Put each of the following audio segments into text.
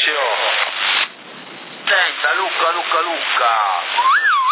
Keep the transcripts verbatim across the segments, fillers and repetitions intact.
Maurizio. Senta, Luca, Luca, Luca.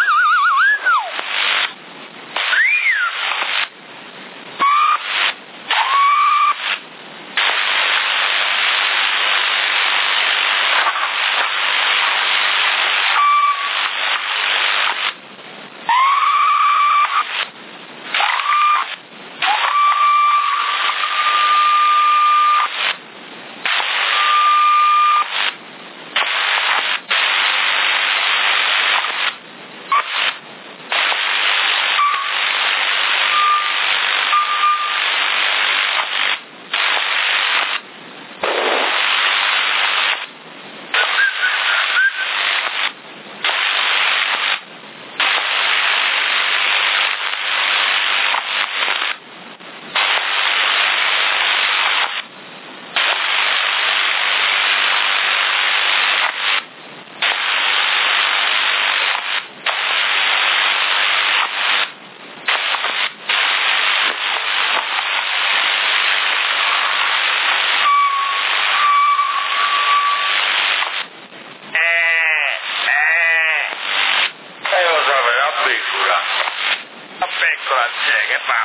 La pecora c'è che fa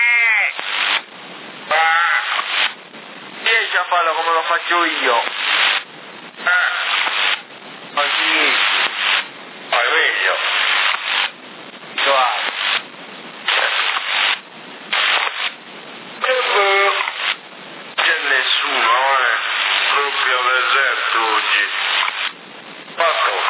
me, ma riesci a farlo come lo faccio io, eh, così fai meglio, guarda, e boh, c'è nessuno, eh, proprio deserto oggi, fatto.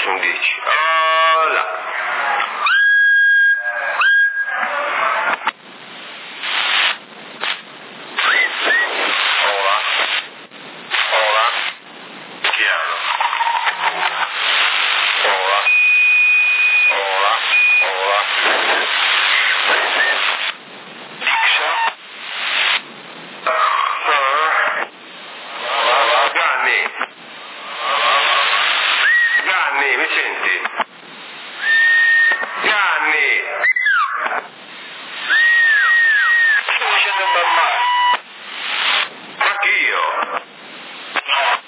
su un dieci. Oh là. Ora. Ora. Piano. Ora. Ora. Ora. Dixa. Ganni. Ganni, mi senti? Ganni. Sto facendo un bel male. Ma chi io? No.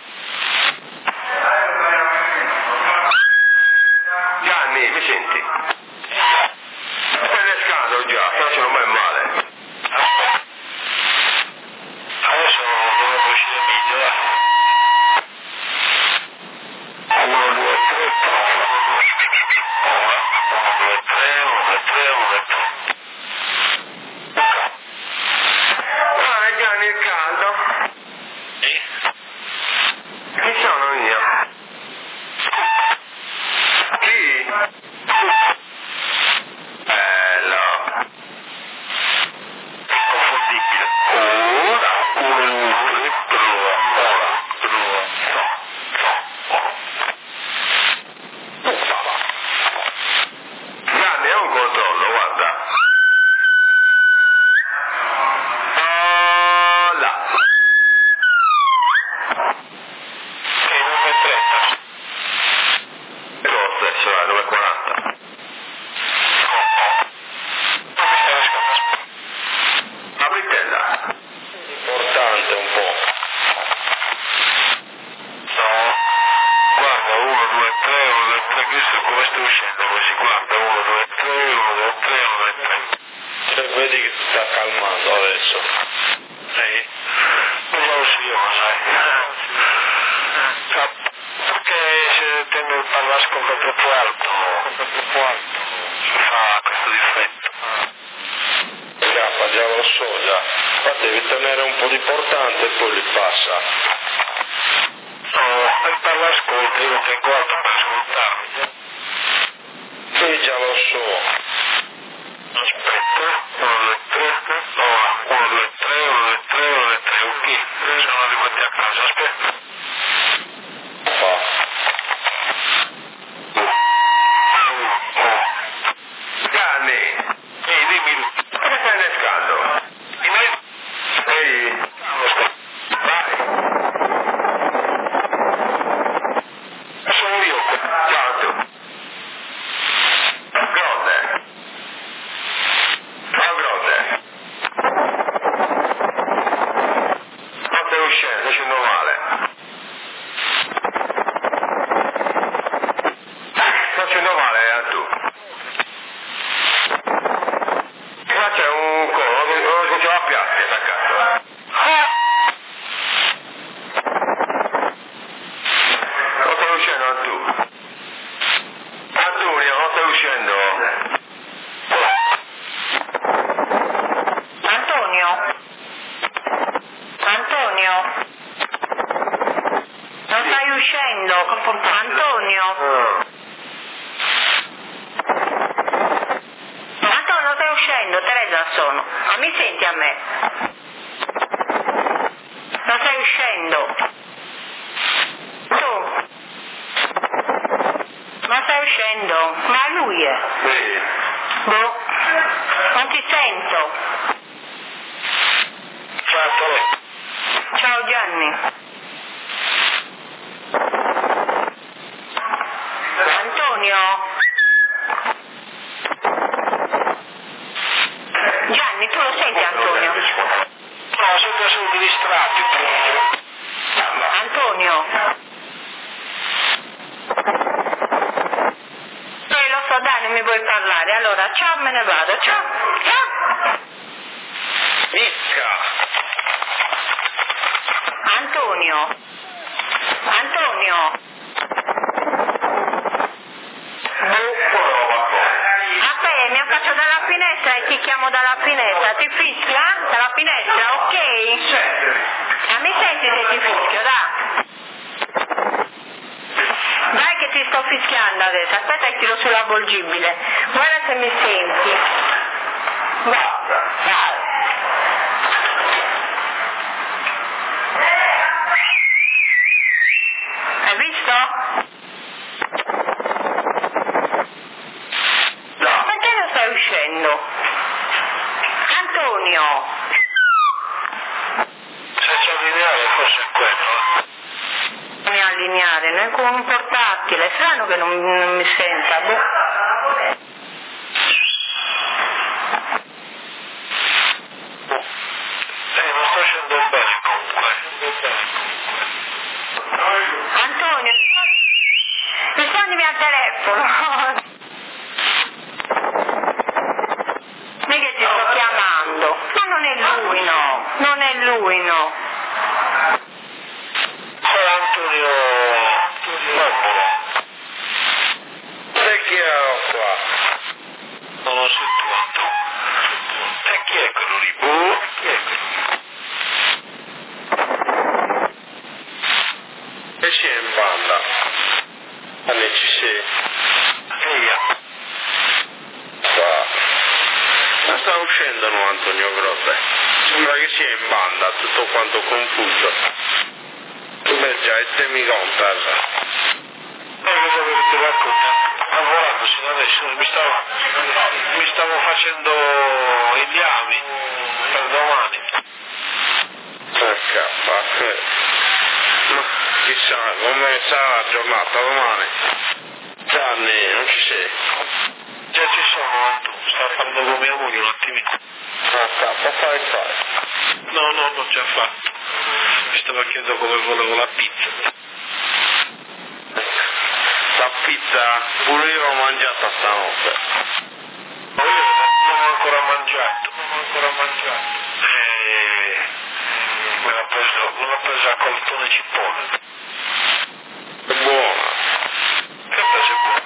Gianni, mi senti? Stai pescando già, sto facendo un bel male. Aspetta. Adesso devo uscire il video. uno, due, tre, uno, due, tre, uno, due, tre, uno, due, tre. Ah, Gianni, il caldo. Sì? Chi sono io? Chi? Bello. Inconfondibile. Ora, uno, due, tre, ora, due, so, so, ora. Gianni, è un controllo, guarda. Oh, là. E nove e trenta. Lo stesso, è nove e quaranta. Oh, oh. Non mi stai nascondendo. Apritella. Importante un po'. No. Guarda, uno, due, tre, uno, due, tre, questo come sto uscendo così, guarda, uno, due, tre, uno, due, tre, uno, due, tre. Cioè, vedi che si sta calmando adesso. Sì. Non lo so io, ma sai. Perché se tengo il parlascolto troppo alto, troppo alto, fa questo difetto. Scappa, già lo so, già. Ma devi tenere un po' di portante e poi li passa. No, il parlascolto io lo tengo alto per ascoltarmi. Sì, già lo so. Aspetta, uno, due, tre, no, uno, due, tre, uno, due, tre, uno, due, tre, ok. Sono arrivati a casa, aspetta. Fa. Oh, oh. Gianni. Ehi, dimmi. Come stai innescando? Di me? Ehi. Vai. Sono io. Ciao tu. Grande. Ciao grande. Non stai uscendo, stai facendo male. Sto facendo male a tu. Qua c'è un cono, non c'è la piazza attaccato. Non stai uscendo a tu. Antonio, non stai uscendo. Antonio? Antonio? Non stai uscendo? Antonio? Ah. Antonio, non stai uscendo? Teresa sono. Ma mi senti a me? Non stai uscendo? Tu? Non stai uscendo? Ma lui è? Sì. Boh. Non ti sento. Ciao. Ciao Gianni. Antonio? Gianni, tu lo senti Antonio? No, siete solo distratti. Antonio? Eh, lo so, dai, non mi vuoi parlare. Allora, ciao, me ne vado. Ciao. Ciao. Micca. Antonio? Antonio? Aspetta, mi affaccio dalla finestra e ti chiamo dalla finestra. Ti fischia? Dalla finestra, ok? Ma mi senti se ti fischio, dai? Dai che ti sto fischiando adesso, aspetta che tiro sull'avvolgibile, guarda se mi senti. Guarda, dai. Hai visto? No. Perché non stai uscendo? Antonio! Senza allineare forse è quello. Non mi allineare, non è come un portatile, è strano che non, non mi senta. Boh. Eh, non sto scendendo bene comunque. Antonio, rispondimi al telefono. Non è che ti sto chiamando. Ma non è lui, no. Non è lui, no. Sarà Antonio Barbara. E chi è qua? Non lo sento Antonio. E chi è quello lì? Boh, chi è quello lì? E si è in banda. Allora ci sei. Eia. Qua. Ma sta uscendo no Antonio Grotte? Sembra che sia in banda, tutto quanto confuso. Beh già, e te mi conta. Ma cosa volete raccontare? Lavorando sino adesso mi stavo, mi stavo facendo i diami per domani. Ecco, ma chissà come sarà la giornata domani. Gianni, non ci sei? Già ci sono, Antu, stavo parlando con mia moglie un attimino. Ah, capo, fai fai. No, no, l'ho già fatto. Mi stavo chiedendo come volevo la pizza. La pizza pure io l'ho mangiata stanotte. Ma io non ho ancora mangiato. Non ho ancora mangiato. E... me l'ho preso, me l'ho presa col tonno e cipolla. È buona. Che cosa è buona?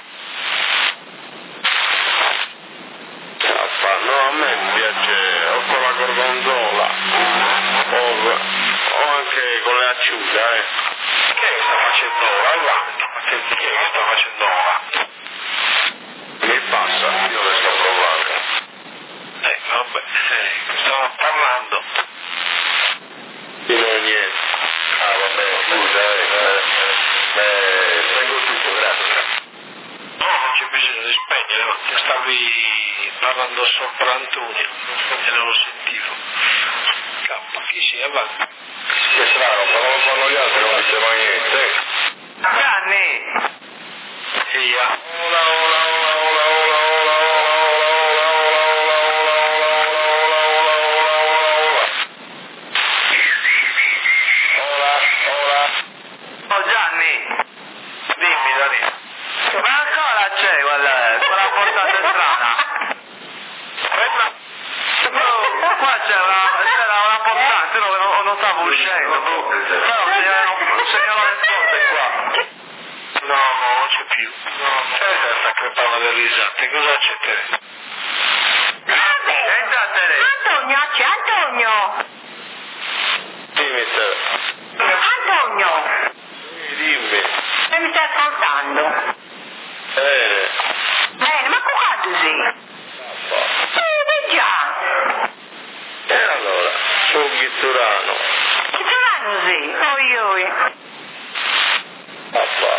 No, a me piace o con la gorgonzola o, o anche con le acciughe, eh. Che è che sta facendo ora? Avanti, che è che sta facendo ora? Mi passa, io le sto provando. Eh, vabbè, eh, stavo parlando. Di non niente. Ah, vabbè, scusa, eh, eh, tengo tutto, grazie. No, non c'è bisogno di spegnere, ma stavi parlando sopra Antonio e non lo sentivo. Cappa, chi si è avanti? Che strano, quando lo fanno gli altri non dice mai niente. Gianni! Eia. Ola, ola, ola, ola, ola, ola, ola, ola, ola. Oh Gianni! Dimmi Danilo. Ma ancora c'è quella, quella portata strana? Oh, qua c'era, c'era una portata, io non, non stavo uscendo, boh. Però segnalano, segnalano le porte qua. No, no, non c'è più. Eh, sta crepando le risate, cosa c'è te? Entrate! Antonio, c'è Antonio! Dimmi te. Antonio! Dimmi. Se mi stai ascoltando? Bene. Bene, ma quando sei? Eh, già! E allora, sul Ghitturano. Che saranno sì? Oi oi. Papà.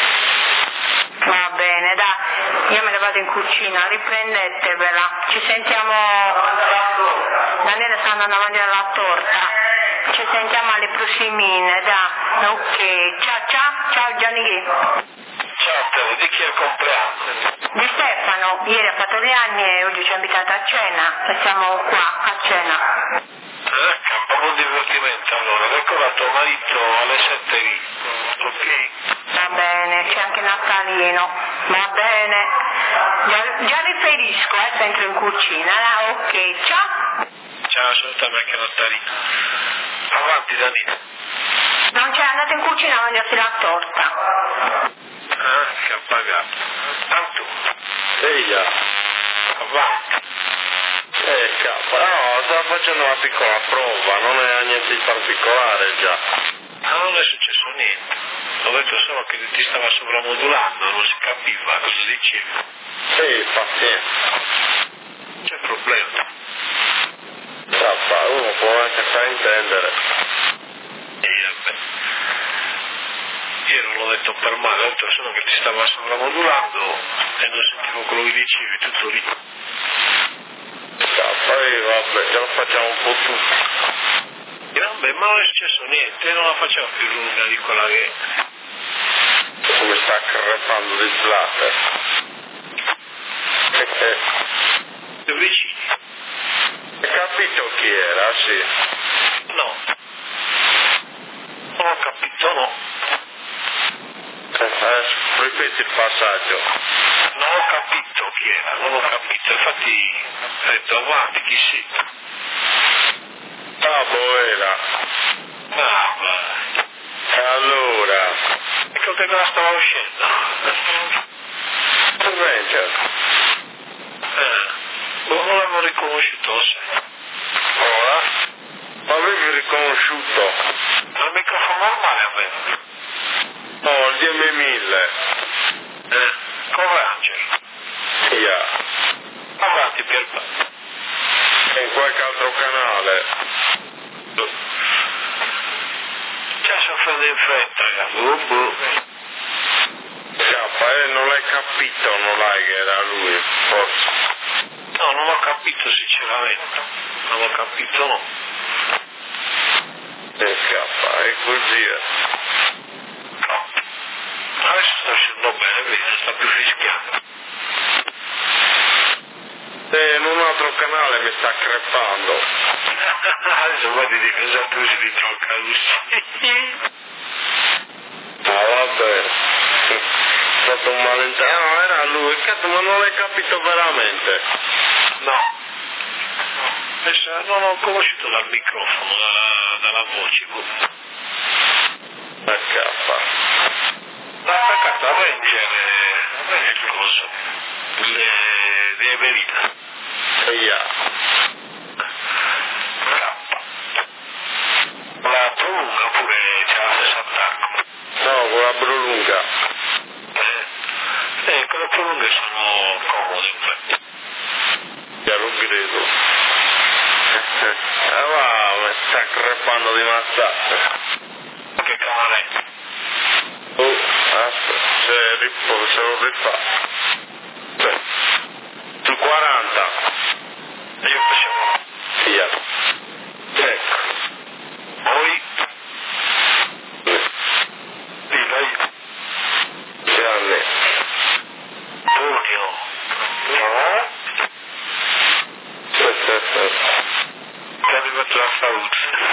Va bene, dai, io me ne vado in cucina, riprendetevela, ci sentiamo, Daniele sta andando a mangiare la torta, ci sentiamo alle prossimine, dai, ok, ciao ciao, ciao Gianni. Ciao Teo, di chi è il compleanno? Di Stefano, ieri ha fatto gli anni e oggi ci ha invitato a cena, e siamo qua a cena. Ecco, un po' di divertimento allora, ricorda tuo marito alle sette lì, ok? Va bene, c'è anche Natalino, va bene, già, già riferisco, eh, se entro in cucina, ah, ok, ciao. Ciao, salutami anche Natalino. Avanti Danilo. Non c'è, andato in cucina a mangiarsi la torta. Ah, che ha pagato. Tanto. Eia. Avanti. Eh, cazzo, no, stavo facendo una piccola prova, non è niente di particolare già. Ah, non è successo niente. Ho detto solo che ti stava sovramodulando, non si capiva cosa dicevi. Sì, pazienza. C'è problema. Zappa, uno può anche fraintendere. E vabbè. Io non l'ho detto per male, ho detto solo che ti stava sovramodulando e non sentivo quello che dicevi, tutto lì. Zappa, e vabbè, ce la facciamo un po' tutti. Vabbè, ma non è successo niente, non la facciamo più lunga di quella che... Come sta crepando di splatter. Due vicini. Hai capito chi era, sì? No. Non ho capito, no. Adesso ripeti il passaggio. Non ho capito chi era, non ho capito, infatti ho detto avanti, chi sei? Tabo era. Ah, ma... E allora? Ecco che cosa stava uscendo. Ranger. Eh, non l'avevo riconosciuto, sai. Ora? L'avevi riconosciuto? Ma il microfono normale avevo. No, il D M mille. Eh, con Ranger. Yeah. Avanti, Pierpaolo. E in qualche altro canale. Cioè, soffrendo in fretta, ragazzi. Uh, buh. Scappa, eh, non l'hai capito, non l'hai che era lui, forse. No, non ho capito sinceramente. Non ho capito, no. E scappa, è così. Eh. No. Adesso sta uscendo bene, vedi, non sta più fischiando. E in un altro canale mi sta crepando. Adesso poi ti dico esatto usi di trocca Lucy. Ah, vabbè. È stato un malinteso. Ah, no, era lui. Cazzo, ma non l'hai capito veramente? No. Adesso non ho conosciuto dal microfono, dalla, dalla voce. La scappa. L'ha attaccato a Ranger e il coso. Le, le Everina. E yeah. La prolunga oppure c'è la stessa attacco? No, con la brolunga. Eh, eh quelle prolunghe sono comode infatti. Ya lo credo. Ah, va, mi sta crepando di mazzate. Che canale è? Oh, aspetta, se, rifo, se lo rifà. Beh, sul quaranta. E io facciamo. Via. Ecco. Poi? Dillo io. Gianni. Giulio. No? Che è arrivato la salute.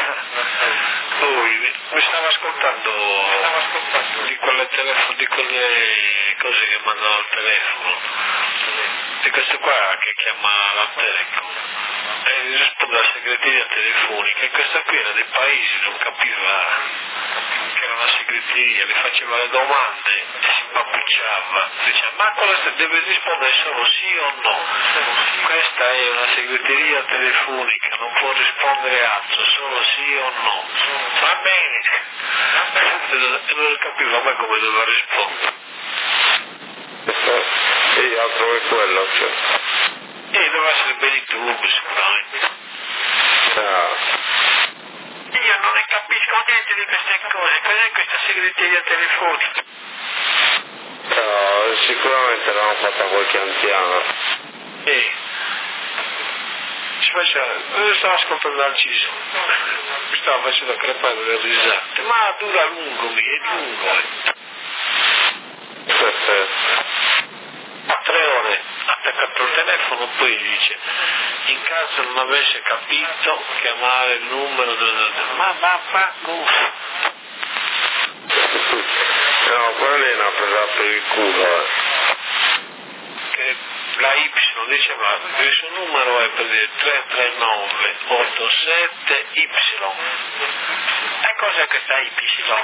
Poi mi stavo ascoltando di quelle telefono, di quelle cose che mandano al telefono, di questo qua che chiama la Telecom e risponde alla segreteria telefonica e questa qui era dei paesi, non capiva che era una segreteria, le faceva le domande e si impappucciava, diceva ma cosa deve rispondere solo sì o no, questa è una segreteria telefonica, non può rispondere altro, solo sì o no, va bene, e non capiva mai come doveva rispondere. Sì, altro che quello, cioè. E doveva essere Benitube sicuramente. Ah. Io non ne capisco niente di queste cose, cos'è questa segreteria telefonica? No, sicuramente l'hanno fatta qualche anziano. E ci faceva, stavo ascoltando dal Ciso, mi stava facendo crepare le risate, ma dura lungo, mi è lungo. Eh. A tre ore attaccato il telefono, poi gli dice, in caso non avesse capito, chiamare il numero del... ma va, uff. No, quella lì è una presa per il culo, eh. Che la Y diceva, il suo numero è per dire tre tre nove otto sette Y. E cos'è questa Y?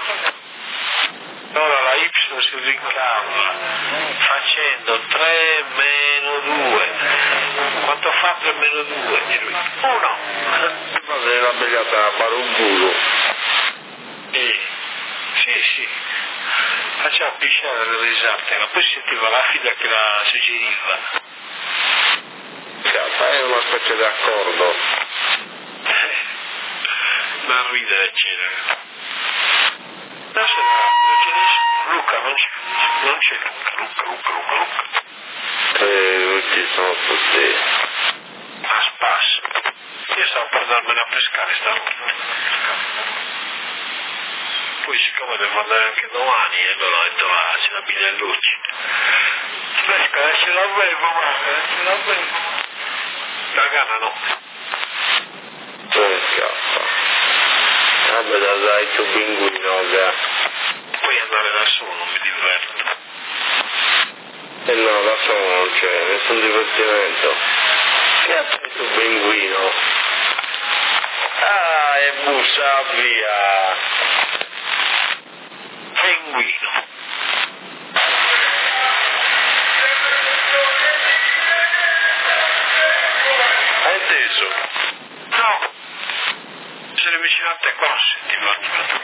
Allora la Y si rincava facendo tre meno due. Quanto fa tre meno due? uno. Ma se l'ha pigliata a fare un culo. E Sì, sì. Faceva pisciare le risate, ma poi si sentiva la figlia che la suggeriva. È una specie di accordo. Da ridere, eccetera. Adesso non ce n'è Luca, non c'è, non c'è Luca, Luca, Luca, Luca, Luca. E tutti sono tutti. A spasso. Io stavo per andarmene a pescare stanotte. Poi siccome devo andare anche domani, e allora ho detto, ah, c'è la bigliellucci. Pesca, ce l'avevo, ma ce l'avevo. La gana no. Non scappa. Vabbè, da dai tuo pinguino che... Poi andare da solo, non mi diverto. E no, da solo non c'è, nessun divertimento. Che fai tu pinguino? Ah, e bussa via. Pinguino. Hai inteso? No. Essere vicino a te qua non sentivo.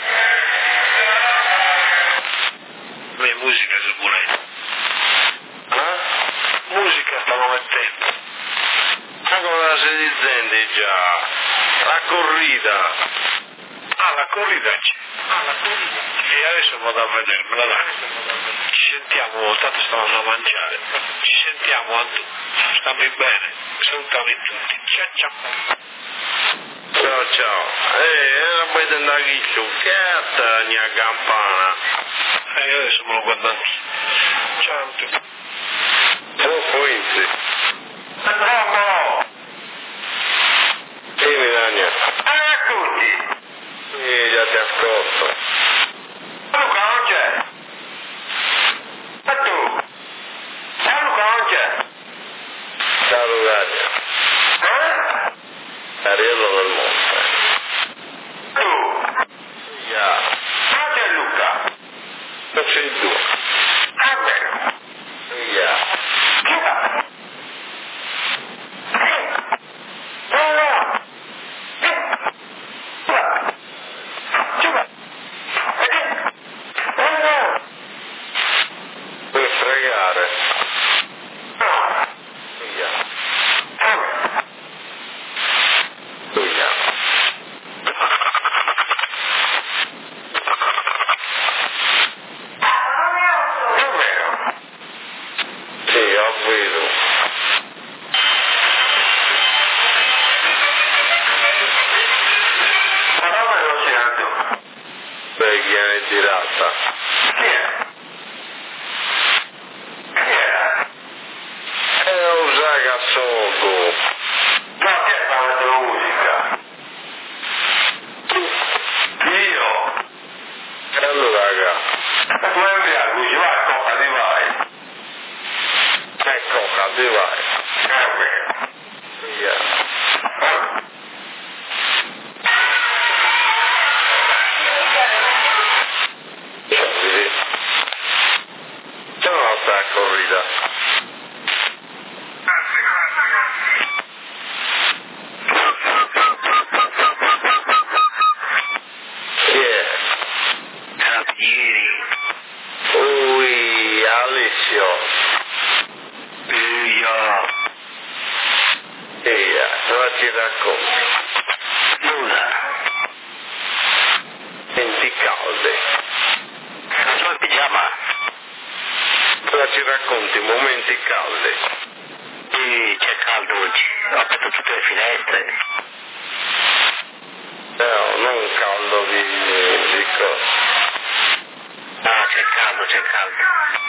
Le musiche sul muletto. Eh? Musica stavo mettendo. Ma come la stai dicendo già? La corrida. Ah, la corrida c'è. Ah, la corrida. E adesso vado a vedermela, dai. Ci sentiamo, tanto stavamo a mangiare. Ci sentiamo, Antu. Stammi bene. Salutami tutti. Ciao ciao. Ciao ciao. Ehi, era poi andare qui su, che è la mia campana? E io adesso me lo guardo anch'io. Ciao Antu. Oh, Quincy. No, Dimmi, Dania. eccoci. Sì, già ti ascolto. Luca non c'è. E tu? E Luca non c'è. Ciao, Dania. Eh? Ariello del Monte. Tu? Yeah. Non c'è Luca. Non sei tu. È vero. Yeah. Chi va? No, no. Guarda. Ci va. No, no. Per fregare. No. Yeah. È vero. Yeah. È vero. Sì, ho vedo. Ma dove lo c'è Antu? Beh, chi è girata? Chi è? Chi era? È un ragazzotto. Ma chi è che sta facendo musica? Io. E allora, raga, E tu hai via, Luigi, vai, cocca, di vai. ecco, cadi vai. È vero. Yeah. Ciao, vedi? C'è un'altra corrida. Chi è? Carabinieri. Ui, Alessio. Io. Eia, cosa ti racconti? Nulla. Senti calde. Sono in pigiama. Cosa ci racconti? Momenti caldi. Sì, c'è caldo oggi. Ho aperto tutte le finestre. No, non caldo di, di cosa. Ah, c'è caldo, c'è caldo.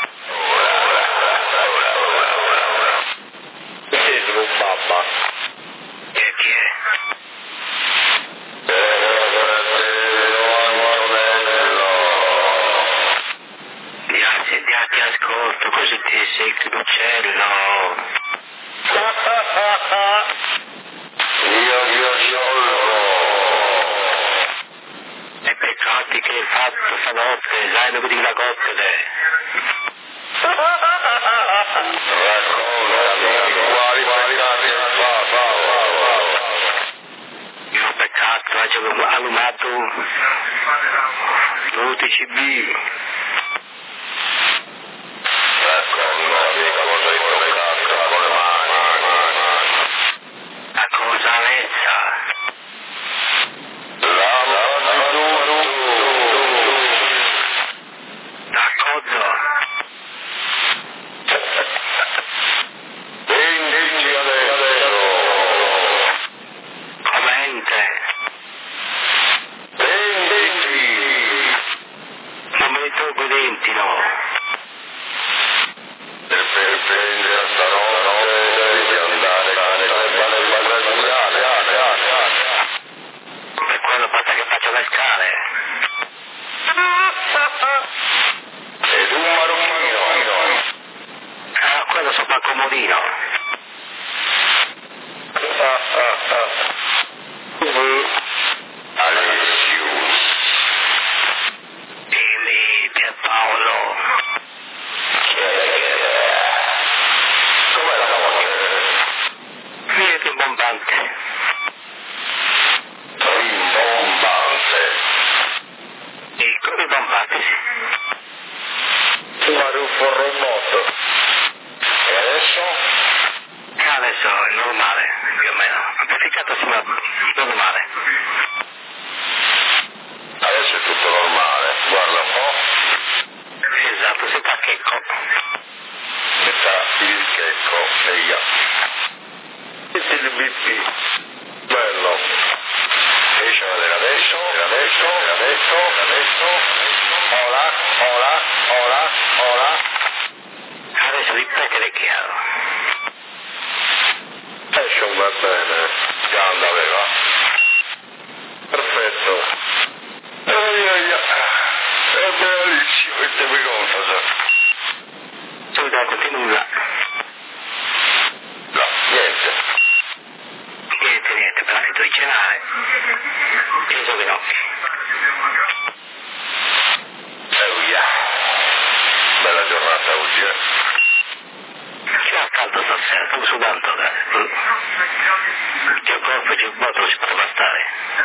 Pedro Babba. E chi è? Grazie, ti ascolto, così ti senti l'uccello. Io io solo. E peccati che hai fatto stanotte, dai, non vedi la cottele. Raccontami quali peccati hai fatto. Io ho peccato, hai allumato l'U T C B. La cosa mezza. D'accordo. Vendici adesso. Commente. Vendici. Non me li tolgo i denti, no. E per prendere a stanotte devi andare Per quello basta che faccio le scale. ed un marumino. Ah, quello sopra il comodino. Alessio. Dimmi, Pierpaolo. Com'è la notte? Vieni bombante. Rimbombante. I come bombante, sì. Maruffo robot. E adesso? Adesso è normale, più o meno. Amplificato sulla normale. Adesso è tutto normale. Guarda un po'. Esatto, si fa checco. Metà il checco e io. Metti il B P. Bello. Riesci a vedere adesso? Adesso? Adesso? Adesso? Ora? Ora? Ora? Ora? Adesso ripetere chiaro. Adesso va bene. Già andava. Perfetto. E via. È bellissimo. Queste mi cosa. Tu dai, continua. No, niente. Niente, niente, però se tu di cenare. Penso che no. E via. Bella giornata oggi, eh. Ci fa caldo stasera, sto sudando. Eh. C'è il corpo, c'è il vuoto, non si poteva stare.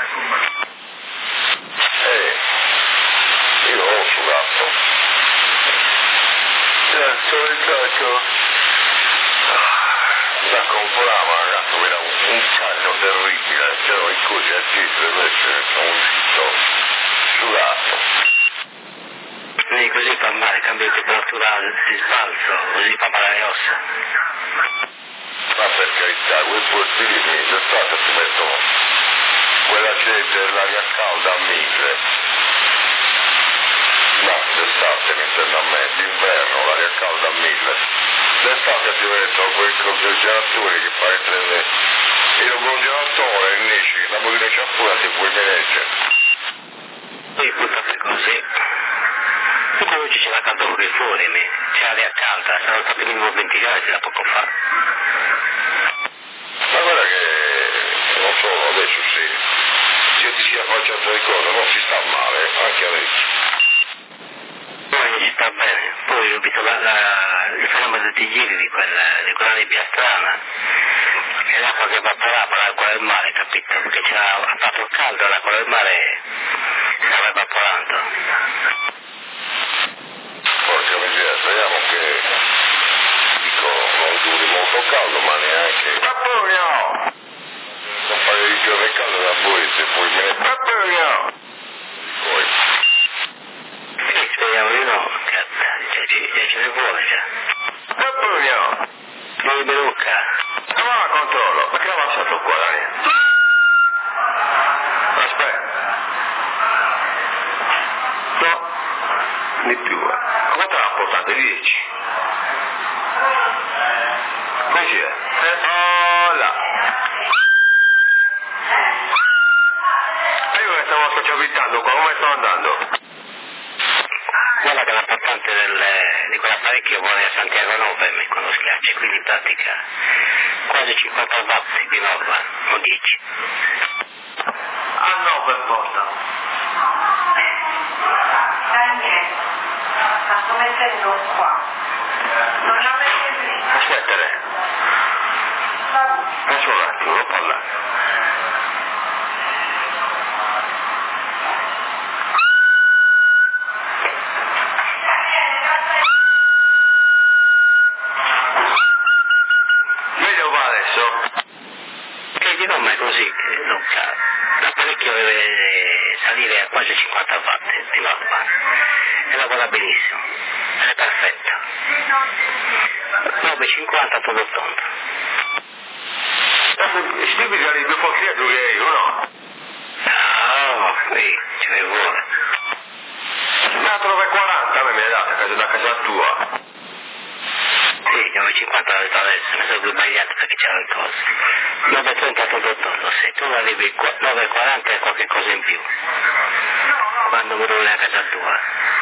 Eh, io ho sudato. Cazzo, il caccio. Da comprava, ragazzo, era un, un caldo terribile. C'erano i cosi a giro, invece sono uscito sudato. Quindi così fa male, cambia di temperatura di sbalzo, così fa male le ossa. Ma per carità, quei posti lì, d'estate ti mettono quella gente dell'aria calda a mille. No, d'estate mi intendo a me, d'inverno l'aria calda a mille. D'estate ti mettono quei condizionatori che fai prendere il congelatore e dici la macchina c'ha pure di quei menegge. Poi buttate così. E poi oggi c'è la calda pure fuori, c'è l'aria calda, sono stati minimo venti gradi da poco fa. Ma guarda che non solo adesso sì, se ti si affacciato di cose non si sta male, anche adesso. Poi si sta bene, poi ho visto la, la, il fenomeno di ieri di quella, di quella nebbia strana, che l'acqua che evaporava, l'acqua del mare, capito? Perché c'era ha fatto il caldo, l'acqua del mare stava evaporando. Porca miseria, speriamo che, dico, non duri molto caldo, ma neanche... Papugno! Non fare di più del caldo da voi, se poi me ne... Papugno! Poi... Sì, speriamo di no, cazzo, già ci, già ce ne vuole già. Papugno! Non mi lucca. Ma controllo, ma che ha avanzato qua, Dani? Aspetta. No, di più, eh. Come te l'ha portato? dieci. Così è. Oh là. E io che stavo scocciavitando qua, come sto andando? Guarda che l'importante del, di quell'apparecchio vuole a Santiago nove quando schiacci, quindi in pratica quasi cinquanta watt di norma, o dieci. Ah no, per forza. Daniele, la sto mettendo qua. Non la metti lì. Aspetta, lei. Aspetta un attimo, non parlare. che qua c'è cinquanta watt di lampada e lavora benissimo, è perfetta. nove e cinquanta tutto tonto. Stipi sarebbe più fortunato che io, no? No, qui ce ne vuole. nove e quaranta mi hai dato a casa da casa tua. Sì, nove e cinquanta l'ho detto adesso, mi sono più sbagliato perché c'era il coso. nove e trenta tutto tonto, se tu arrivi nove e quaranta è qualche cosa in più. Quando mi trovi a casa tua.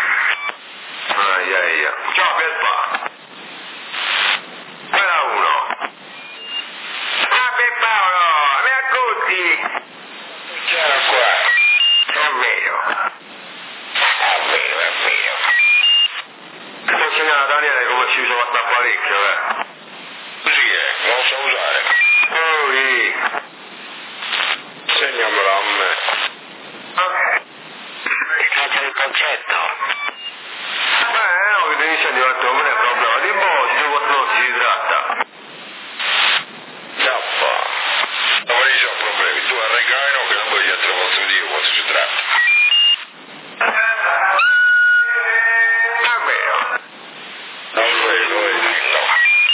Ai ai ai. Ciao Peppa. Quella uno. Ah Paolo, mi accorti. C'era qua. È vero. È vero, è vero. Sto insegnando a Daniele come ci usa questo apparecchio, eh. Così è, non so usare. Oh, sì. Segnamelo a me. Ah. C'è il concetto. Beh, no, che ti insegni un attimo, non è problema. Di boh, di quattro si tratta. Zappa. Non ci sono problemi. Tu arregai no, che non puoi essere vostro Dio quando si tratta. Davvero? Non vedo, vedi, no.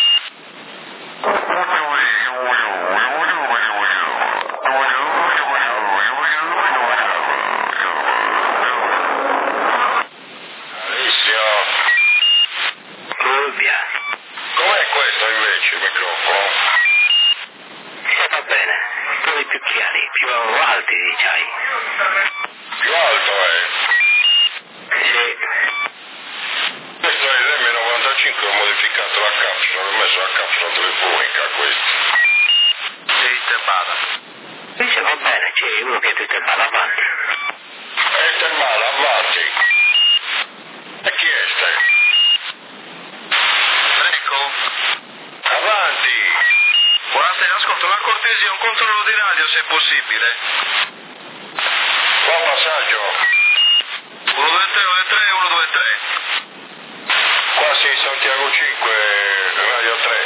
Com'è questo invece il microfono? Eh, va bene, quelli più chiari, più alti diciai. Più alto è? Sì. Questo è l'emme novantacinque, ho modificato la capsula, ho messo la capsula telefonica a questo. Sì, te bada. Invece va bene, c'è uno che ti parla avanti. E te male, avanti. E chi è ste? Ecco. Avanti! Buonasera, ascolta, una cortesia, un controllo di radio se è possibile. Buon passaggio. uno due tre, uno due tre, uno due tre. Qua sei Santiago cinque, Radio tre.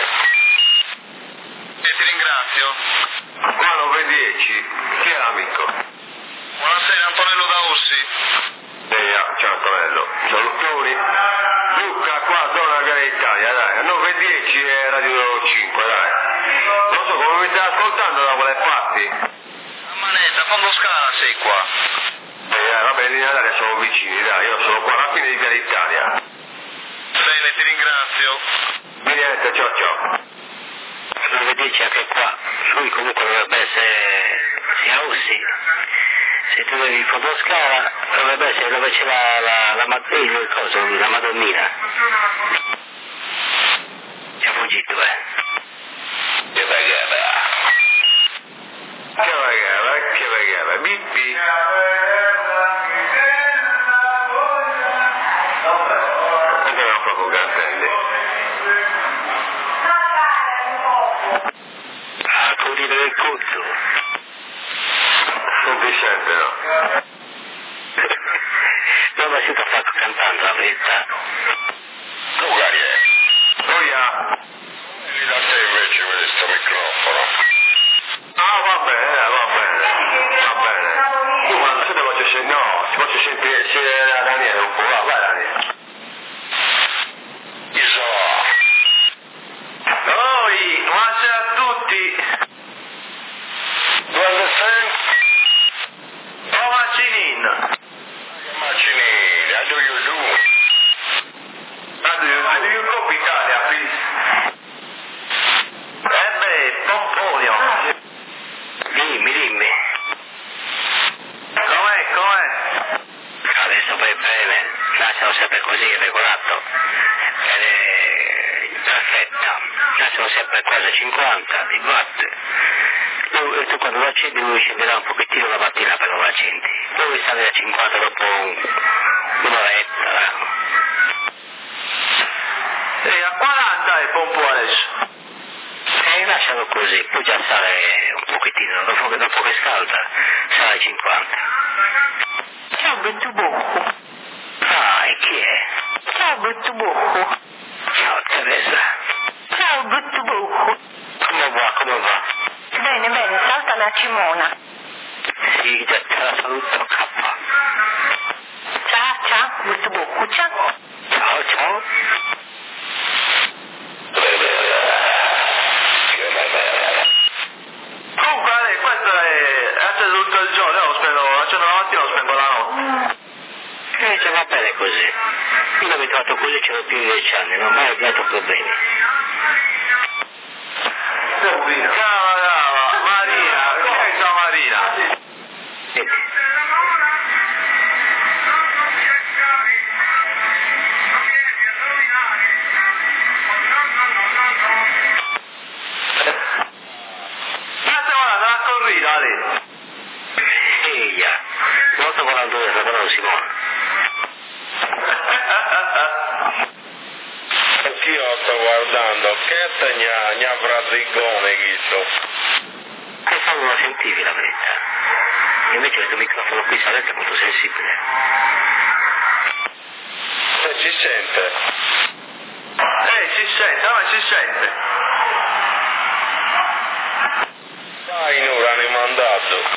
E ti ringrazio. Qua nove dieci. Chi è l'amico? Buonasera, Antonello da Ossi. Ehi, ciao Antonello. Salutoni. Luca, qua zona Gara Italia, dai. A nove dieci è Radio cinque, dai. Non so come mi stai ascoltando da quelle parti. A manetta, fondo scala sei qua. Eh, vabbè, in linea d'aria siamo vicini, dai. Io sono qua alla fine di Gara Italia. Bene, ti ringrazio. Di niente, ciao ciao. nove dieci anche qua, lui comunque dovrebbe essere sia Ossi. Se tu vedi il fotoscala dovrebbe essere dove c'è la, la, la, la, il coso, la Madonnina. Ci ha fuggito, eh. Che bagava. Che bagava, che bagava. Bippi. Anche non proprio cantante. A correre del cozzo. Non ti sente, no? Non mi sento fatto cantando la verità. Tu, Gabriele. Soia. Vedi da te invece questo microfono. Ah, va bene, va bene. Va bene. Tu quando se te faccio sentire, no, ti faccio sentire sia da Daniele un po', va, vai Daniele. Chi so? Oi, buonasera a tutti. Dove sei? Oh, Macinin. Macini, how do you do? How do you, how do you copy Italia, please? Eh beh, Pomponio. Dimmi, dimmi. Com'è, com'è? Adesso vai bene, lascialo sempre così, regolato. Ed è perfetto. Lascialo sempre quasi cinquanta, di watt. Tu, tu quando lo accendi lui scenderà un pochettino la mattina per non lo accendi. Poi sale a cinquanta dopo un, un'oretta. E a quaranta è pompo adesso. E lascialo così, poi già sale un pochettino, dopo, dopo che scalda sale a cinquanta. Ciao Bettubocco. Ah, e chi è? Ciao Bettubocco. Ciao Teresa. Ciao Bettubocco. Come va, come va? Bene, bene, salta la Cimona. Sì, già te la saluto, K. Io l'ho abituato così, ce l'ho più di dieci anni, non ho mai avuto problemi. Brava, brava, Marina, chi è questa Marina? Sì. Corrida lì. Figlia, non sto parlando di sto parlando Simone. Anch'io sto guardando, che te gna, gna fratrigone questo. Questa non la sentivi la verità. Invece questo microfono qui salente è molto sensibile. Se ci sente. Eh, si sente, ma si sente. Dai, Nura, ne mandato.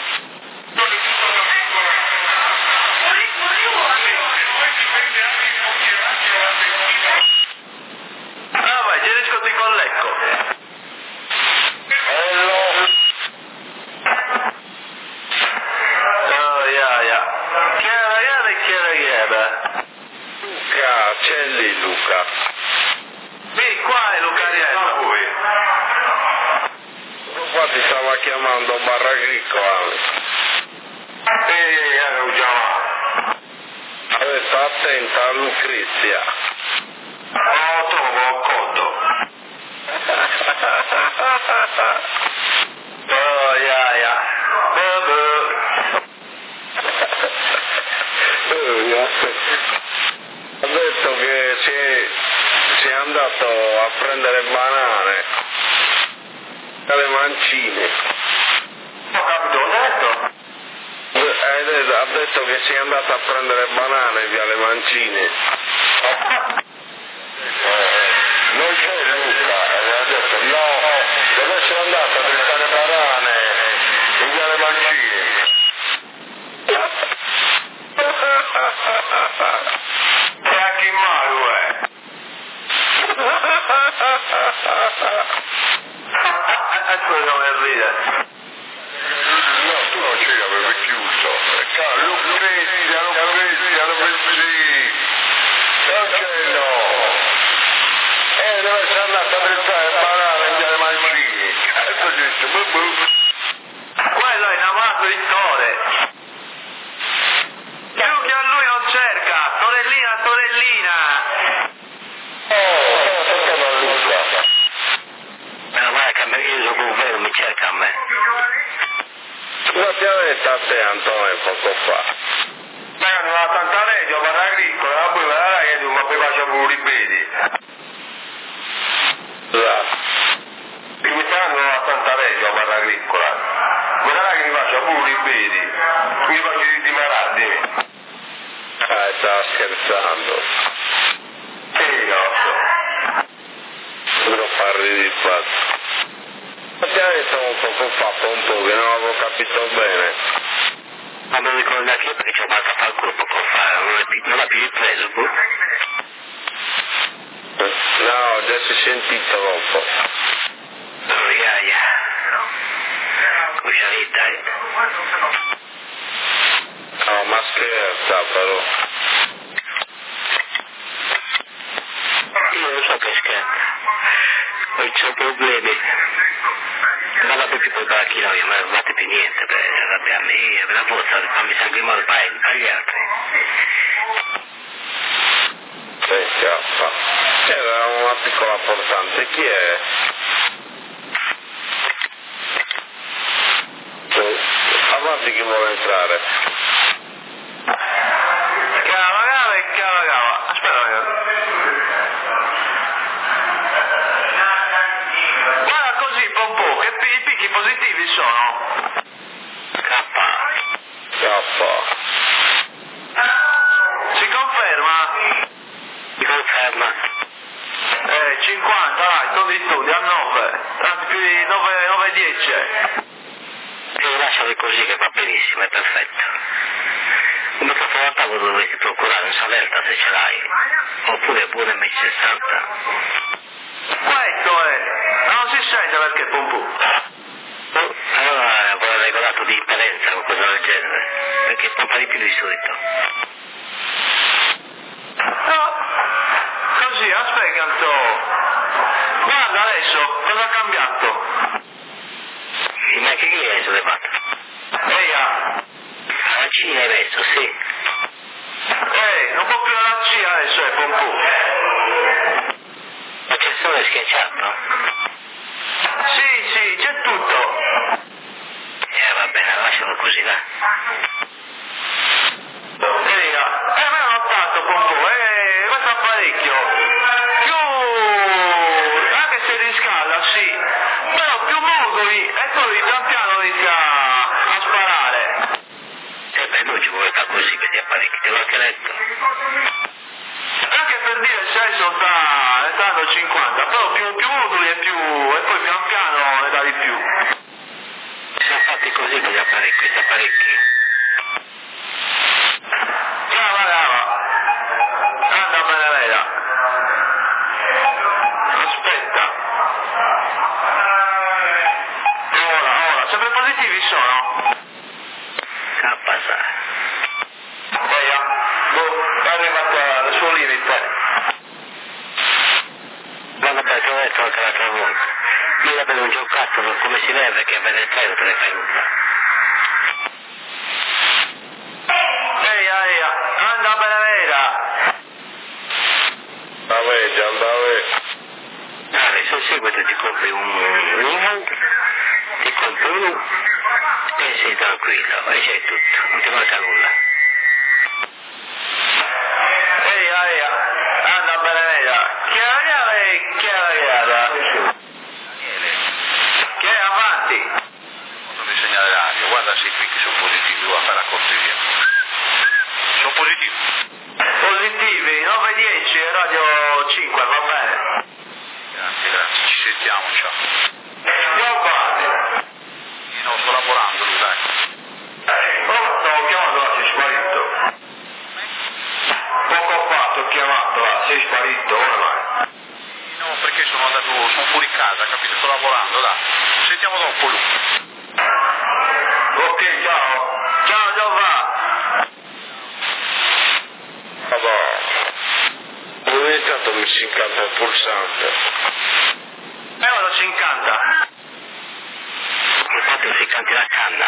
Ah, vai, ti riscotti con l'ecco. Hello. Oh, yeah, yeah. Chiara, chiara, chiara, chiara. Luca, c'è lì Luca. Sì, qua è Lucariello. Qua ti stava chiamando Barra Agricola. Ehi, avevo chiamato. Ha detto attenta a Lucrezia. Oh, trovo cotto. Oh, yeah, yeah. Ha detto che si è, si è andato a prendere banane dalle mancine. Ho capito, ho detto. Ha detto che si è andato a prendere banane via le mancine. Non c'è Luca, ha detto no, deve essere andato a prendere banane in via le mancine. E a chi malo è? Scusa, come ride. No, tu non c'eri, avevi chiuso. Lucrezia, Lucrezia, Lucrezia. Non c'è no. E deve essere andato a prendere banane in via le mancine. E tu dici, bu bu. Quello è innamorato di Tore. Più che a lui non cerca. Torellina, Torellina. Oh, perché non Luca? Meno male che a me io sono con vero, mi cerca a me. Cosa ti ha detto a te Antonio poco fa? Ma non ha tanta reggio, Barra Agricola, la poi la che tu ma poi faccio pure i vedi. Esatto. Di quest'anno non ha tanta reggio, Barra Agricola. Guarda che mi faccio pure i vedi. Mi faccio di dimaraddi. Ah, stava scherzando. Sì, lo so. Non farli di fatto. Ma ti ha detto un poco fa, un po' che non avevo capito bene. Ma me lo ricordo anche io perché ci ho fatto a fare il colpo con fare, non, è, non ha più ripreso, boh. No, già si è sentito dopo. Oh, yeah, yeah. Cosa lì, dai. No, ma scherza però. Io non so che scherza. Non c'ho problemi. Non la più poi baracchino io, ma non fate più niente, per arrabbia a me, per la forza, fammi sempre in modo agli altri. Che scappa. C'era una piccola portante, chi è? Avanti che vuole entrare. Cava, cava e cava, cava. Aspetta che... Guarda così, Pompò, che i picchi positivi sono. K. Scappa. Si conferma? Mi conferma. Eh, cinquanta, dai, tu di tu, di a nove. Anzi, più di nove, dieci. Io lascialo così che va benissimo, è perfetto. Un microfono a tavola dovresti procurare un Savelta se ce l'hai, oppure pure M sessanta. Questo è, non si sente perché Pompù. Oh, allora quello regolato di impedenza o cosa del genere, perché pompa di più di solito. No, adesso? Cosa ha cambiato? Sì, ma che chi è sulle patte? Ehi, ah. La C hai messo, sì. Ehi, non può più la C adesso, eh, Pompù. Ma c'è solo schiacciato? Sì, sì, c'è tutto. Eh, va bene, lascialo così, dai. Ehi, ah. Eh, ma non ho tanto, Pompù, eh, questo è parecchio. Più... anche se riscalda, sì. Però più moduli e poi pian piano inizia a sparare. E beh, lui ci vuole fare così che ti apparecchi, te l'ho anche letto. Anche per dire se adesso sta dando cinquanta, però più, più moduli e più... e poi pian piano ne dà di più. Siamo fatti così con gli apparecchi, questi apparecchi. Brava, brava. Anda Beneveda. Aspetta. Ora, ora, sempre positivi sono? Capasa. Eia, boh, è arrivato al suo limite. Guarda per che ho detto anche l'altra volta. Io per un giocattolo come si deve che vede il treno te ne fai nulla. Eia, eia, anda Beneveda. Vabbè, già andave. Adesso seguito ti compri un Nihan, ti compri uno e sei tranquillo e c'è tutto, non ti manca nulla. Eia, eia, anda Beneveda. Chiara e chiara chiara. Che è avanti? Non mi segnale l'aria, guarda se i picchi sono positivi, va a fare la cortesia. Sono positivi. Positivi, nove dieci, radio cinque, va bene. Grazie, grazie, ci sentiamo, ciao. Andiamo avanti. Io non sto lavorando, lui, dai. Oh, stavo chiamando, là, sei sparito. Poco fa ti ho chiamato, là, sei sparito, come vai? No, perché sono andato, sono fuori casa, capito? Sto lavorando, dai. Ci sentiamo dopo, lui. Ok, ciao. Ciao, Giovanni. Vabbè. Ogni tanto mi si incanta il pulsante. E ora ci incanta. Infatti si canti la canna.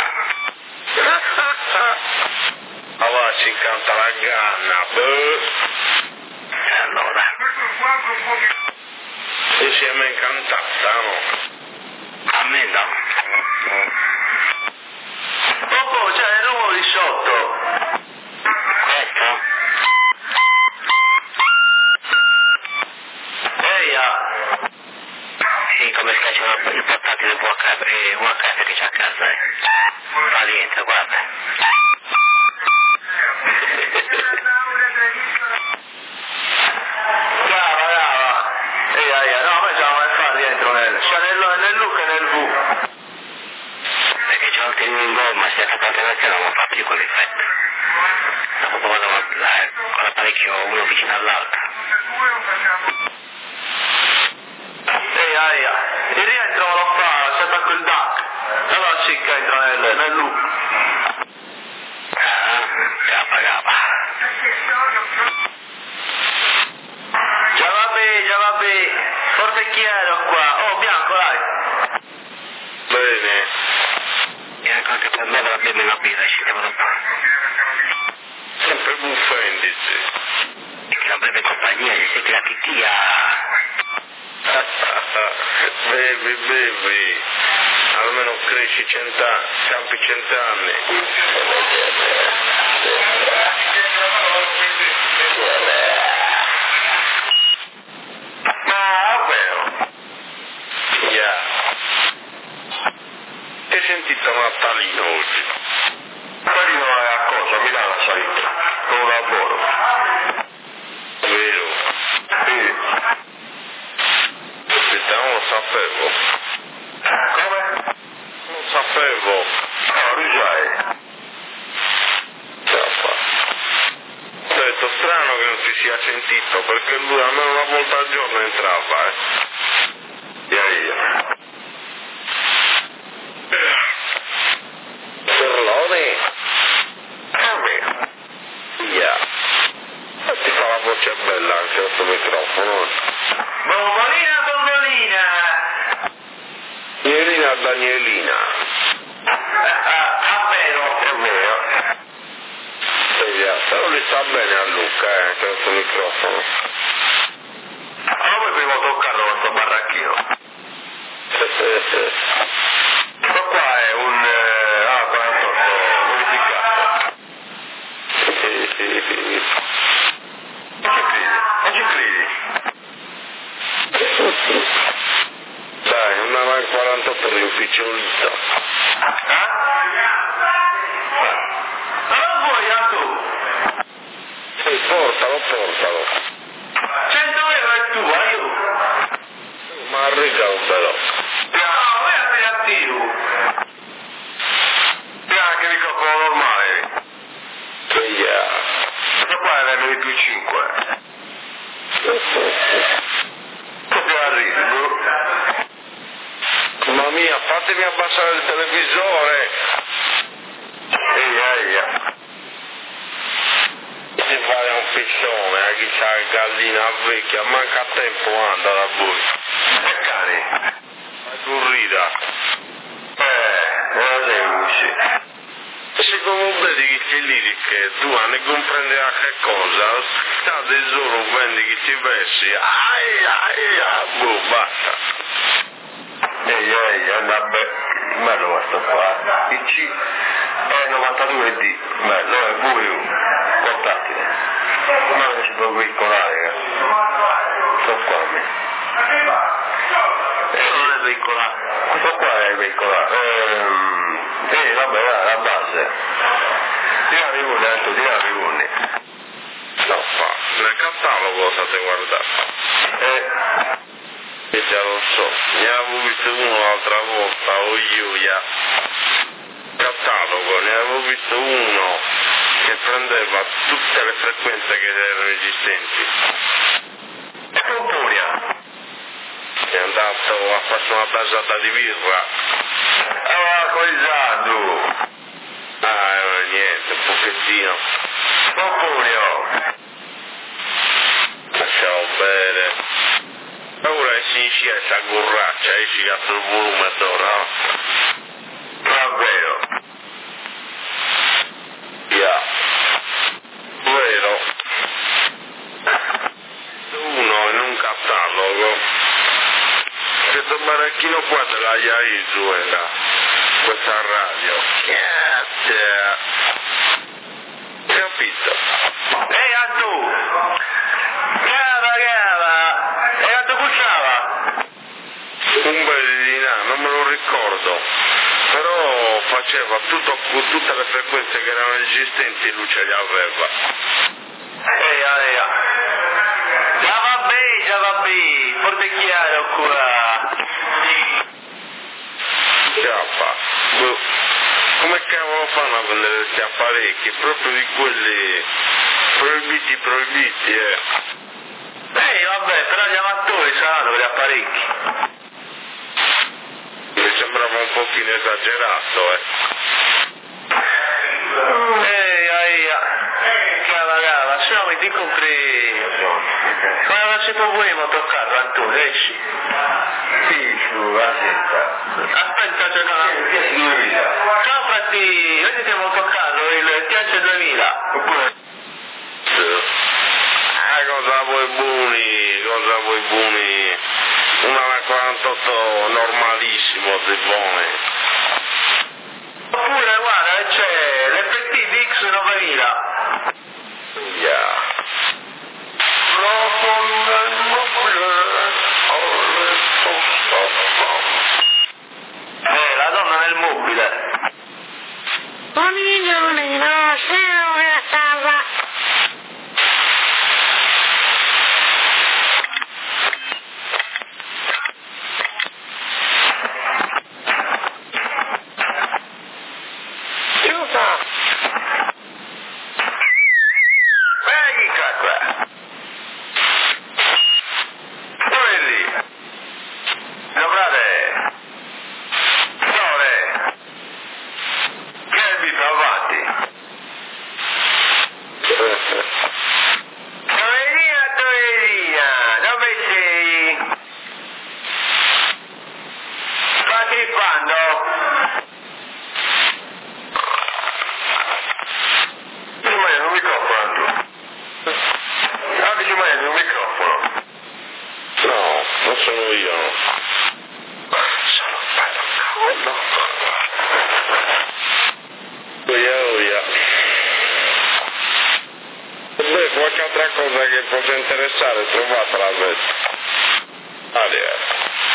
Ma va, si incanta la ganna, beh. E allora? Insieme incantata, no? A me no. Oh, oh, c'è il rumore di sotto. Questo? Eia. Sì, come schiacciano il portatile U H F che c'è a casa, eh. Fa niente, guarda. Brava, brava. Eia, eia, no, noi siamo nel fare dentro nel... sia nel, nel look e nel V. Perché c'è un tenuto in gomma, se ha fatto alternazione non fa più quell'effetto. Dopo vado con l'apparecchio uno vicino all'altro. Eia, eia. Il rientro lo fa, si attacca il D A C. Allora sì che entra nel, nel loop. Ah, capa, capa. Già vabbè, già vabbè. Forte e chiaro qua. Oh, bianco, dai. Bene. E anche per me va bene una birra, ci devo dopo. Sempre buffendici. E che la breve compagnia, se sei che la picchia... Bevi, bevi. Almeno cresci cent'anni, campi cent'anni. Ah, vero. Yeah. Che hai sentito Natalino oggi? Natalino è a cosa? A Milano è salito. Con un lavoro. Vero? Sì. Aspetta, non lo sapevo. Come? Non sapevo. No, lui già è. Zappa. Ho detto strano che non si sia sentito, perché lui almeno una volta al giorno entrava, eh. Via via. Perlone. Come? Yeah. Ti fa la voce bella anche al tuo microfono. Bombolina, Danielina! Danielina, Danielina. Ah, vero? È vero. Però gli sta bene a Luca, eh, anche questo microfono. Ma poi prima toccarlo questo barracchino. Questo qua è un eh, A quarantotto modificato. Sì, sì, sì. Non ci credi? Non ci credi? Dai, una van quarantotto rimpicciolita. Eh? Ma non vuoi a tu? Sì, portalo, portalo. cento euro è tua, io. Ma ricordalo. No, vai a tenere attivo. E anche microfono normale. Via. Questo qua è l'M più cinque. Cosa arrivi, bro? Mamma mia, fatemi abbassare il televisore. Eia, eia. Si fare un pistone, a chi c'ha la gallina vecchia, manca tempo, anda da voi. E cani? Ma corrida. Eh, non devi uscire. Se come vedi che c'è lì che tu ne comprendi a che cosa, sta tesoro vendi che ti vessi, ai ai ai, boh, basta. Ehi, ehi, anda bene. Bello questo qua. Il C è novantadue D. Bello, è buio. Portatile. Ma non ci può veicolare. Sto qua a me. Eh, non è veicolare. Questo qua è veicolare. Ehm, eh, vabbè, la base. Tiravi uno, detto, tiravi uno. No, fa, nel catalogo state guardando. Eh. E già lo so, ne avevo visto uno l'altra volta, o io, ya. Catalogo, ne avevo visto uno che prendeva tutte le frequenze che erano esistenti. E Pompuria? È andato a farsi una tasata di birra. Ah, coisando! Ah, eh, niente, un pochettino. Pompuria! Lasciamo bene. Ora si inizia questa gorraccia, e ci cazzo il volume d'ora. Davvero? Ya. Vero. Uno in un catalogo. Questo baracchino qua te l'ha Iaizu, era. Questa radio. Chiazza. Capito? Ehi, Antu! Cava, cava! E Antu cuciava? Un bel di là, non me lo ricordo. Però faceva tutto, tutte le frequenze che erano esistenti, lui ce le aveva. Ehi, ehi, già va bene, già va bene, forte chiaro qua. Chiappa. Boh. Come cavolo fanno a vendere questi apparecchi? Proprio di quelli proibiti, proibiti, eh. Ehi, vabbè, però gli amatori saranno per gli apparecchi. Mi sembrava un pochino esagerato, eh. Ehi, ehi, cava, cava, se no mi ti compri... Ma non si può pure toccarlo, Antu, esci. Sì, su, aspetta. Aspetta, c'è una... Comprati, vedi che devo toccarlo, il T H duemila. Oppure... Ah, cosa vuoi buoni, cosa vuoi buoni? Una quarantotto normalissimo, di buone. Oppure, guarda, c'è l'F T D X novemila. Yeah. Eh, la donna nel mobile. Buongiorno, sono una stava. Giusto. Eh, chi cacca? Dove è lì? Dovrate... Dove? Che è il bip avanti? Doverina, doverina, dove sei? qualche altra cosa che possa interessare, trovatela, aspetta. Aria.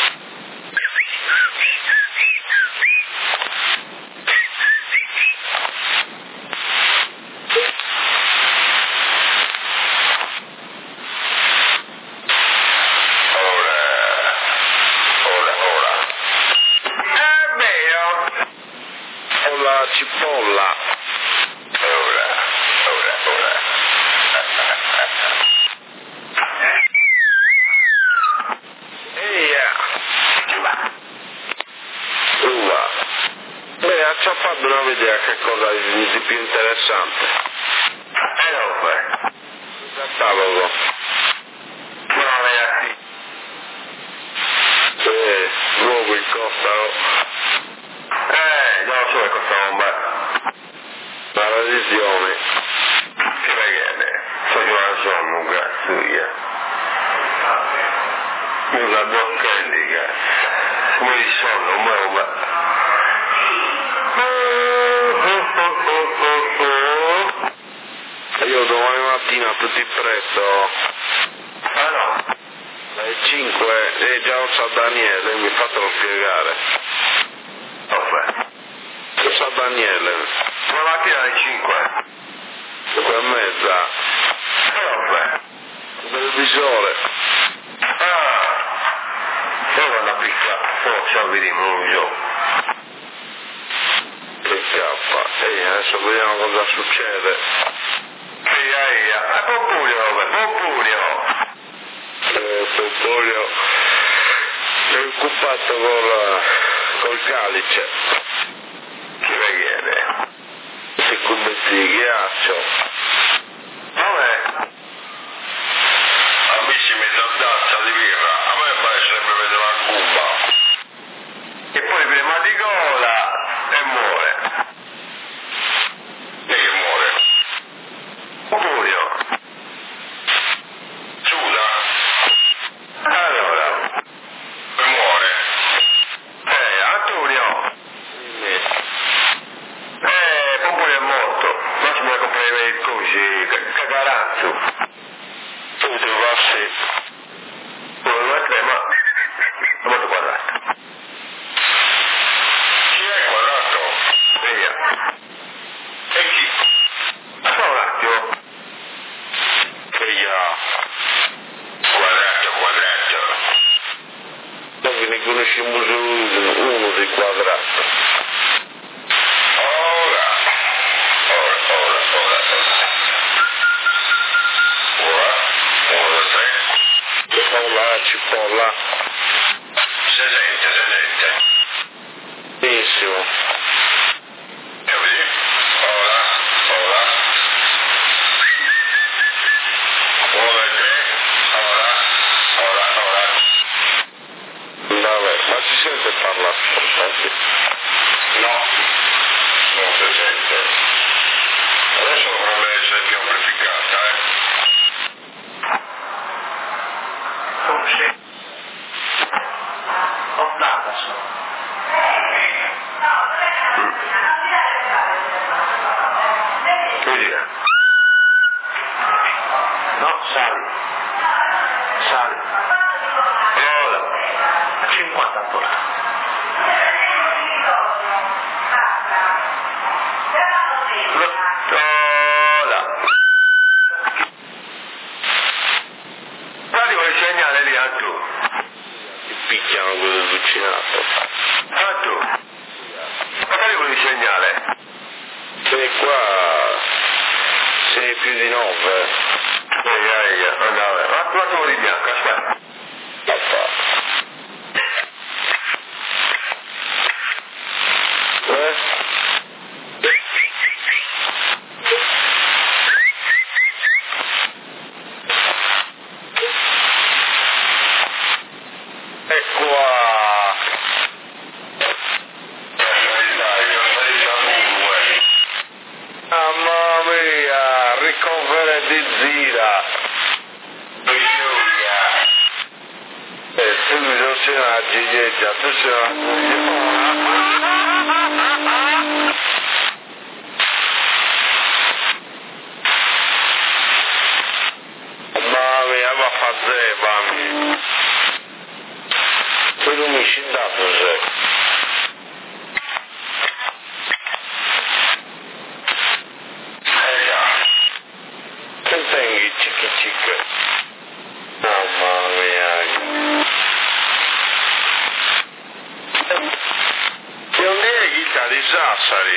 La cipolla. Ora, ora, ora. Eia. Uva. Beh, ha già fatto una vedere che cosa di, di più interessante. Eh no, beh. Catalogo. No, ragazzi. Eh, nuovo il costano. Eh, non so che costava un bel. La revisione. Che vede? So che non sono un cazzo io. Una bocca di cazzo. Come di sonno, un bel un bel. Io domani mattina tutti presto. Ah no. Alle cinque, e già lo sa Daniele, mi fatelo spiegare. Lo sa Daniele. La mattina alle cinque. cinque e mezza. Eh vabbè. Televisore. Ah. Poi vanno a piccare. Poi ci vediamo un gioco. Che cappa. Ehi, adesso vediamo cosa succede. Eia, eia. Eh, Pompurio, vabbè. Pompurio. Eh, Pompurio. Preoccupato col, col calice. Che viene? Se cubetti di ghiaccio. Vabbè. Amici, mezza tazza di birra. A me piacerebbe vedere una gumba. E poi prima di gola e muore. E che muore? Pompurio. Suda. Allora. E muore. Eh, Antonio. Eh, Pompurio è morto. Ma ci vuoi comprare il così, cagarazzo. Tu ti passi. Con una crema. Molto quadrato. Chi è quadrato? Via. E chi? Aspetta un attimo. Via. Quadrato, quadrato. Non ne conosciamo solo uno di quadrato. Ora. Ora, ora, ora, ora. Ora. Ora, tre. Cipolla, cipolla. Si sente, si sente. Benissimo. E vedi? Ora, ora. Ora, tre. Ora, ora, ora. Vabbè, ma si sente parlare? No, non si sente. Adesso dovrebbe essere più amplificata, eh? Oh, sì. Ottanta sono. Vedi? No, sali. Sali. Ora. cinquanta ancora. Guardi quel segnale lì, Antu. Ti picchiano quello allucinato. Antu. Guardi quel segnale. Se qua se ne più di nove. Ehi, ehi, andava. Ma un attimo di bianco, aspetta. Papà. Eh? E qua. Mamma mia, ricovere di zira. Eh, tu non sei una giglietta, tu sei una... zebami. Tu non mi ci dato se. Che tengi cicchi cicchi? Mamma mia. E non è chissà di Sassari.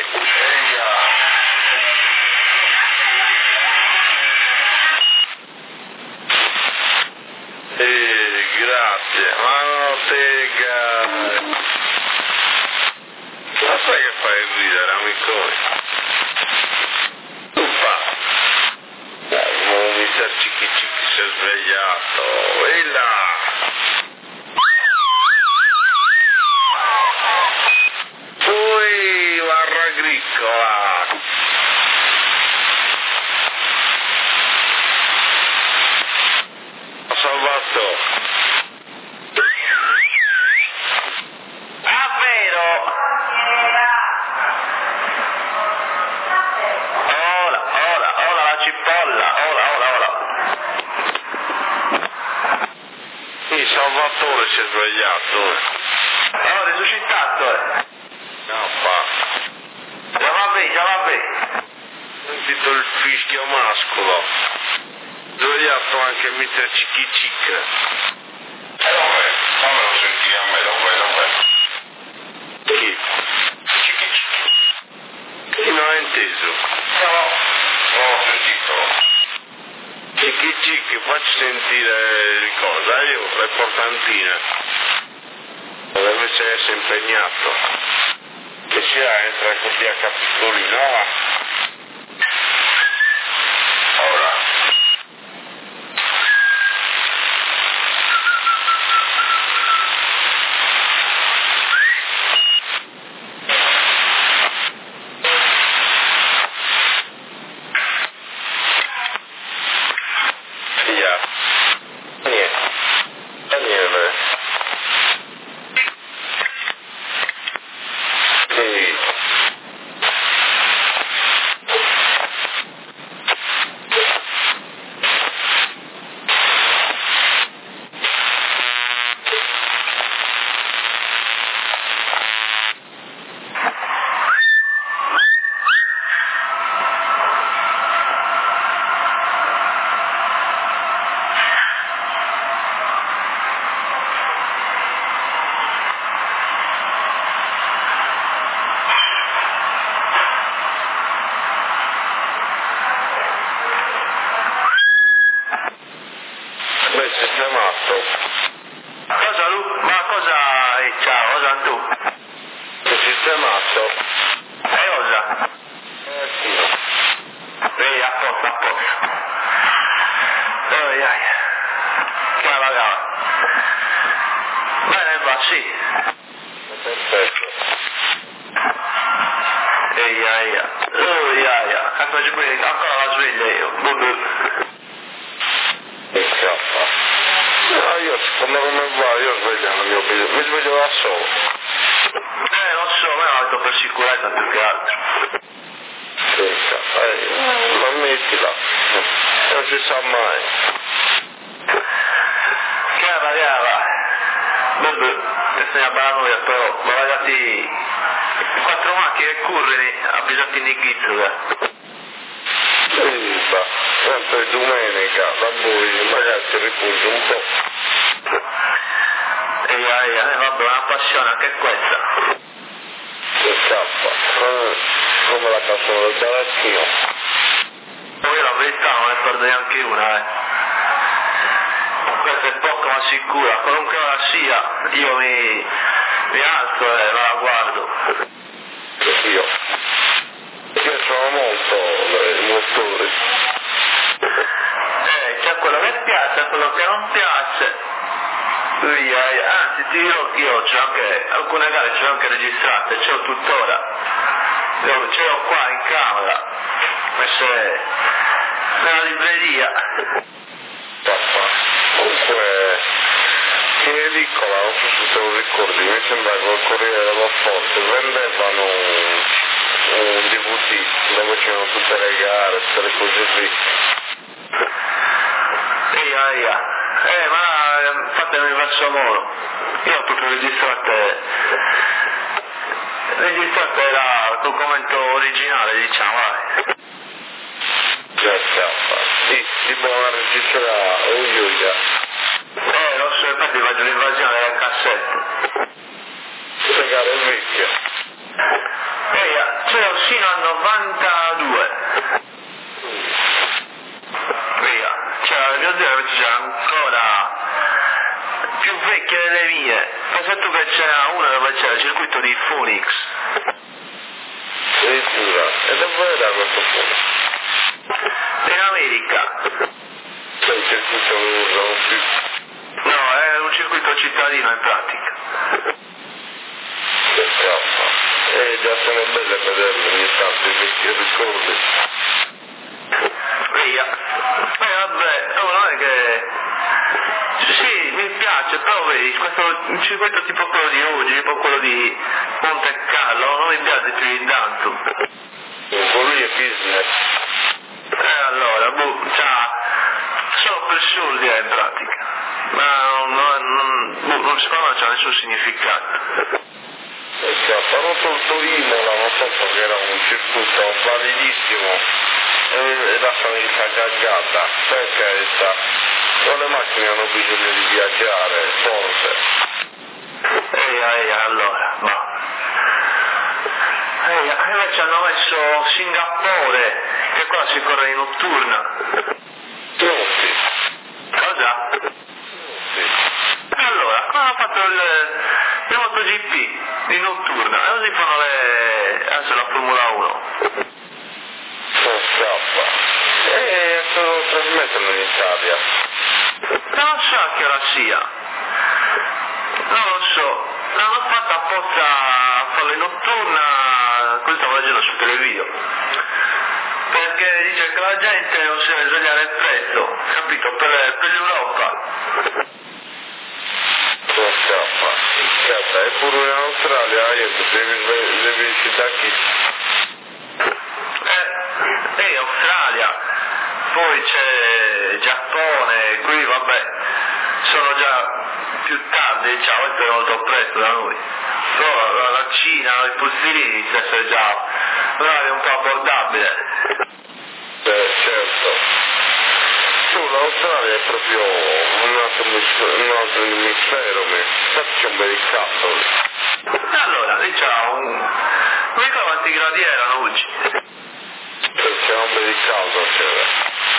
Eh, grazie, ma non te ma sai che fai ridere, amico? Tu fa. Dai, non mi sa cicchi cicchi si è svegliato. E là. Poi varra agricola. Salvato. Ah, vero? Ola, ola, ola la cipolla, ola, ola, ola. Sì, Salvatore si è svegliato. Oh, risuscitato, eh. No, fa. Già va bene, già va bene. Ho sentito il fischio mascolo. Svegliato anche mister Cicchi Cic. E dov'è? Fammelo sentire a me, dov'è, dov'è? Chi? Cicchi Cic. Chi non ha inteso? No, non ho sentito. Cicchi Cic, facci sentire di cosa, io le portantine. Deve essere impegnato. Che sia entra così a capitolino, no? Sistemato. Cosa Lu? Ma cosa è? Ciao, cosa tu? È sistemato. E cosa? Eh sì. Vedi, a posto, a posto. Ai ai. Cava, cava. Bene, va, sì. Perfetto. Ehi, ai, ai. Oh, ai, ai. Ecco, ci puoi ancora la sveglia io. Che cazzo. No, io secondo come va, io sveglio il mio video, mi sveglio da solo. Eh, non so, ma l'ho detto per sicurezza più che altro. Che cazzo, eh, ma mettila, non si sa mai. Cava, cava. Vabbè, questa è una paranoia però, ma ragazzi, quattro macchine correre, ha bisogno di ghizzo, Sì, va, sempre domenica, da voi, magari ti rifugi un po'. E ai, ai, vabbè, una passione anche questa. Che scappa, eh, come la canzone del Tarantino. Poi la verità non ne perdo neanche una, eh. Questa è poco ma sicura, qualunque ora sia, io mi, mi alzo e la guardo. Io. Mi piacciono molto i motori. Eh, c'è quello che piace e quello che non piace. Ui, ai, anzi ti dirò che io c'ho anche, alcune gare ce le ho anche registrate, ce l'ho tuttora. Io ce l'ho qua in camera, messe nella libreria. Papà. Comunque, in edicola, non so se te lo ricordi, mi sembra che col Corriere dello Sport vendevano un, un D V D dove c'erano tutte le gare, tutte le cose lì. Ehi, aia. Eh, grosso modo. Io ho tutto registrato, registrato era col commento originale, diciamo, vai. Già scappa. Sì, si può registrare, oh io già. Eh, lo so, infatti faccio l'invasione delle cassette. Spiegare il vecchio. Eia, c'ero sino al novantadue. Eia, c'era mio zio che c'era ancora più vecchie delle mie. Pensa tu che c'era una dove c'era il circuito di Phoenix. Addirittura. E dove era questo Phoenix? In America. C'è il circuito non più. No, è un circuito cittadino in pratica. Che scappa. E già sono belle vederle ogni tanto i vecchi ricordi. Via. Eh vabbè, oh, non è che... Sì, mi piace, però vedi, questo un circuito tipo quello di oggi, tipo quello di Monte Carlo, non mi piace più di tanto. Quello lì è business. Eh allora, boh, cioè, sono per soldi eh, in pratica, ma non, non, non, non secondo me non c'ha nessun significato. Scappa, non soltanto Imola, non soltanto che era un circuito validissimo e la sanità gaggata, perché non le macchine hanno bisogno di viaggiare, forse. Eia, eia, allora, ma... Eia, invece hanno messo Singapore, che qua si corre in notturna. Tutti. Cosa? Sì. Allora, qua hanno fatto il, il MotoGP di notturna, e così fanno le... adesso la Formula uno. Non scappa. E lo trasmettono in Italia. Non so a che ora sia. Non lo so. L'hanno fatta apposta a farlo in notturna, così stavo leggendo su televideo. Perché dice che la gente non si deve svegliare il prezzo, capito? Per, per l'Europa. Non scappa. Scappa, e pure in Australia io devi, devi uscire qui. Eh, e Australia, poi c'è Giappone, qui vabbè, sono già più tardi, diciamo, questo è molto presto da noi. Però la, la Cina, i postini inizia a essere già un orario un po' abbordabile. Eh, certo. Tu l'Australia è proprio un altro, un altro emisfero, infatti c'è un bel cazzo. Allora, diciamo, un... non ricordo quanti gradi erano oggi. C'è un bel caldo, c'era.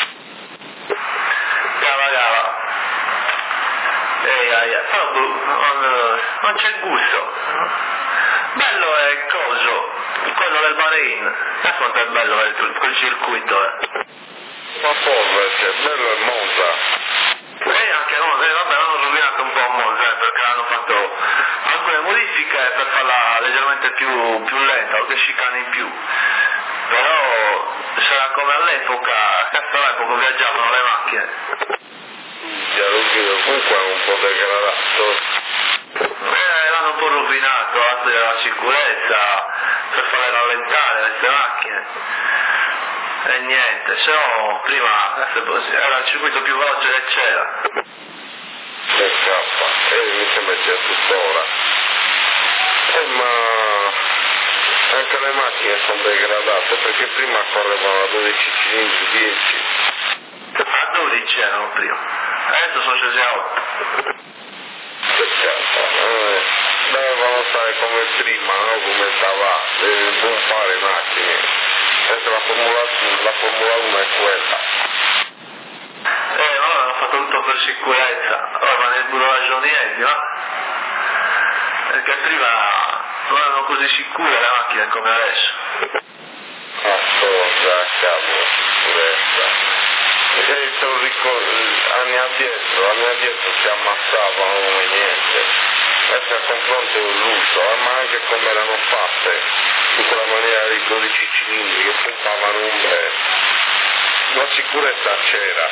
Cava, cava. Ehi, ehi, però non, non c'è gusto. Bello è coso, quello del Bahrain. Sai quanto è bello quel, quel circuito, eh. Ma povero, c'è bello è Monza. E anche no, eh, vabbè, hanno rovinato un po' Monza, eh, perché hanno fatto alcune modifiche per farla leggermente più, più lenta, o che chicane in più. Però sarà come all'epoca, cazzo all'epoca viaggiavano le macchine. Comunque è un po' degradato. Eh, l'hanno un po' rovinato, anche la sicurezza, per farle rallentare queste macchine. E niente, se no prima era il circuito più veloce che c'era. Che scappa, e mi sembra sia tuttora. Eh, ma anche le macchine sono degradate, perché prima correvano a dodici cilindri, dieci. A dodici erano prima, adesso sono scesi a otto. Che scappa, eh, dovevano stare come prima, no? Come stava, devi pompare macchine. Adesso la Formula, la Formula uno è quella. Eh, ma hanno fatto tutto per sicurezza, ora vanno nel burraggio niente, no? Perché prima non erano così sicure le macchine come adesso. Ascolta, cavolo, sicurezza. E te lo ricordo, anni addietro, anni addietro si ammazzavano come niente. Adesso a confronto l'uso, eh, ma anche come erano fatte, in quella maniera di dodici cilindri che pompavano un bel. La sicurezza c'era.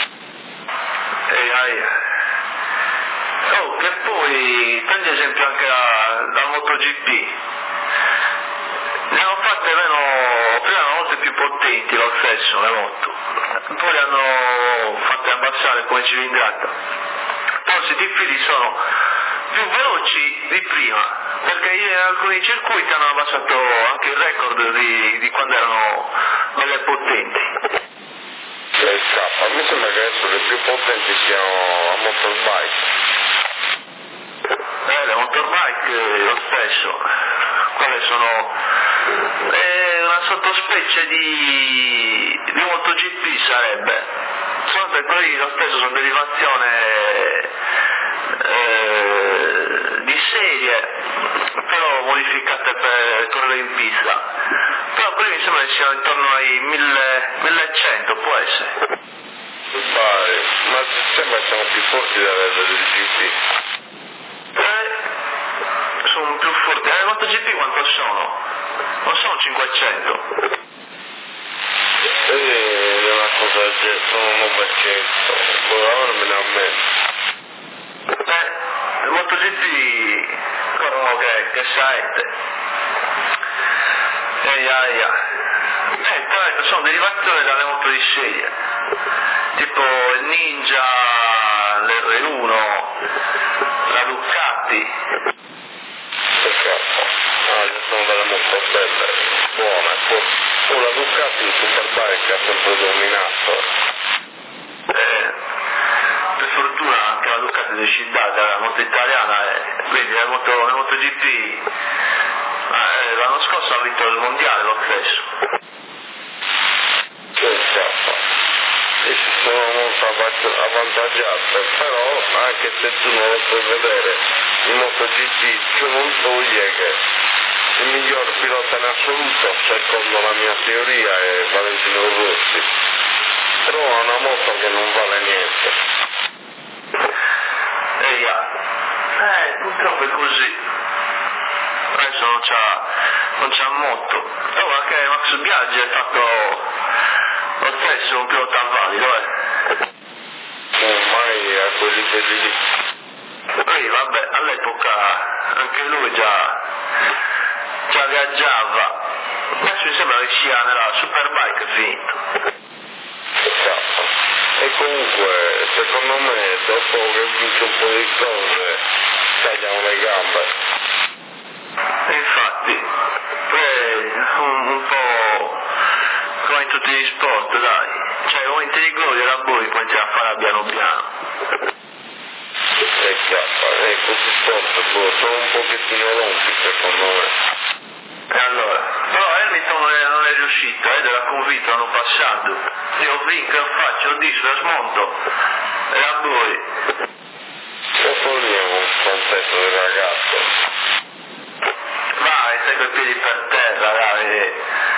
E ai. Oh, che poi, prendi esempio anche la, la MotoGP. Ne hanno fatte meno, prima erano molte più potenti lo stesso, le moto. Poi le hanno fatte abbassare come cilindrata. Poi forse i diffidi sono più veloci di prima, perché in alcuni circuiti hanno abbassato anche il record di, di quando erano belle potenti. Le K, mi sembra che adesso le più potenti siano a motorbike. Eh, le motorbike eh, lo stesso, quelle sono è una sottospecie di, di MotoGP sarebbe, solo che quelli lo stesso sono derivazione eh, di serie, però modificate per correre in pista, però quelli mi sembra che siano intorno ai millecento, può essere. Vai, ma sembra che siano più forti delle del G P. Eh, sono più forti, eh, MotoGP quanto sono? Non sono cinquecento. E è una cosa del genere, sono un noveccento, ora me ne ammetto. Eh, il MotoGP corrono che, che sette. Ehi aia. Eh, tra l'altro sono derivazioni dalle moto di serie, tipo il Ninja, l'R uno, la Ducati. Peccato. Ah, ci sono delle molto belle, buone. Poi la Ducati in Superbike ha sempre dominato. Eh, per fortuna anche la Ducati è decidata, la moto italiana, eh, quindi la moto, la MotoGP eh, l'anno scorso ha vinto il mondiale lo stesso. Peccato. E si sono molto avvantaggiate, però anche se tu non lo puoi vedere, in MotoGP ciò non toglie che il miglior pilota in assoluto, secondo la mia teoria, è Valentino Rossi. Però è una moto che non vale niente. Ehi, eh, purtroppo è così. Adesso non c'ha, non c'ha moto. Oh, anche Max Biaggi è fatto lo stesso, un pilota valido, eh. Ormai a quei livelli lì. Poi, vabbè, all'epoca anche lui già, già viaggiava. Adesso mi sembra che sia nella Superbike finito. Peccato. E comunque, secondo me, dopo che vince un po' di cose, tagliamo le gambe. E infatti, poi un, un po' come in tutti gli sport, dai. Cioè, i momenti di gloria da voi poi iniziamo a fare piano piano. Peccato. E questi sport, boh, sono un pochettino lunghi, secondo me. E allora, però Hamilton non è, non è riuscito, eh, l'ha convinto l'anno passato. Io vinco, io faccio, ho disso, smonto. E a voi. Sottolineiamo un contesto del ragazzo. Vai, stai coi piedi per terra, dai.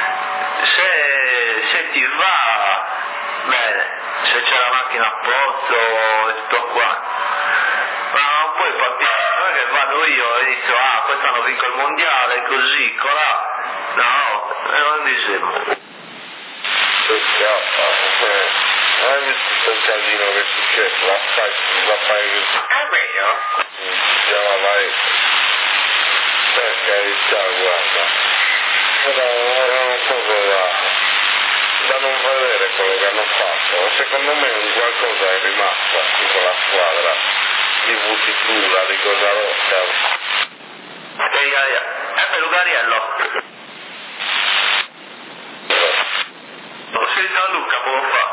Se, se ti va, bene. Se c'è la macchina a posto e tutto qua. Ma non puoi partire, non è che vado io e inizio, ah, quest'anno vinco il mondiale, così, colà. No, e non mi sembra. Peccato. Eh. Hai visto il casino che è successo? La fai, la fai che... È vero? Si chiama vai. Per carità, guarda. Era, era una cosa da, da non vedere quello che hanno fatto. Secondo me un qualcosa è rimasta in quella squadra di vutitura, di cosa rotta. Ehi, ehi, è per Lugariello. Non si dice a Luca, come fa?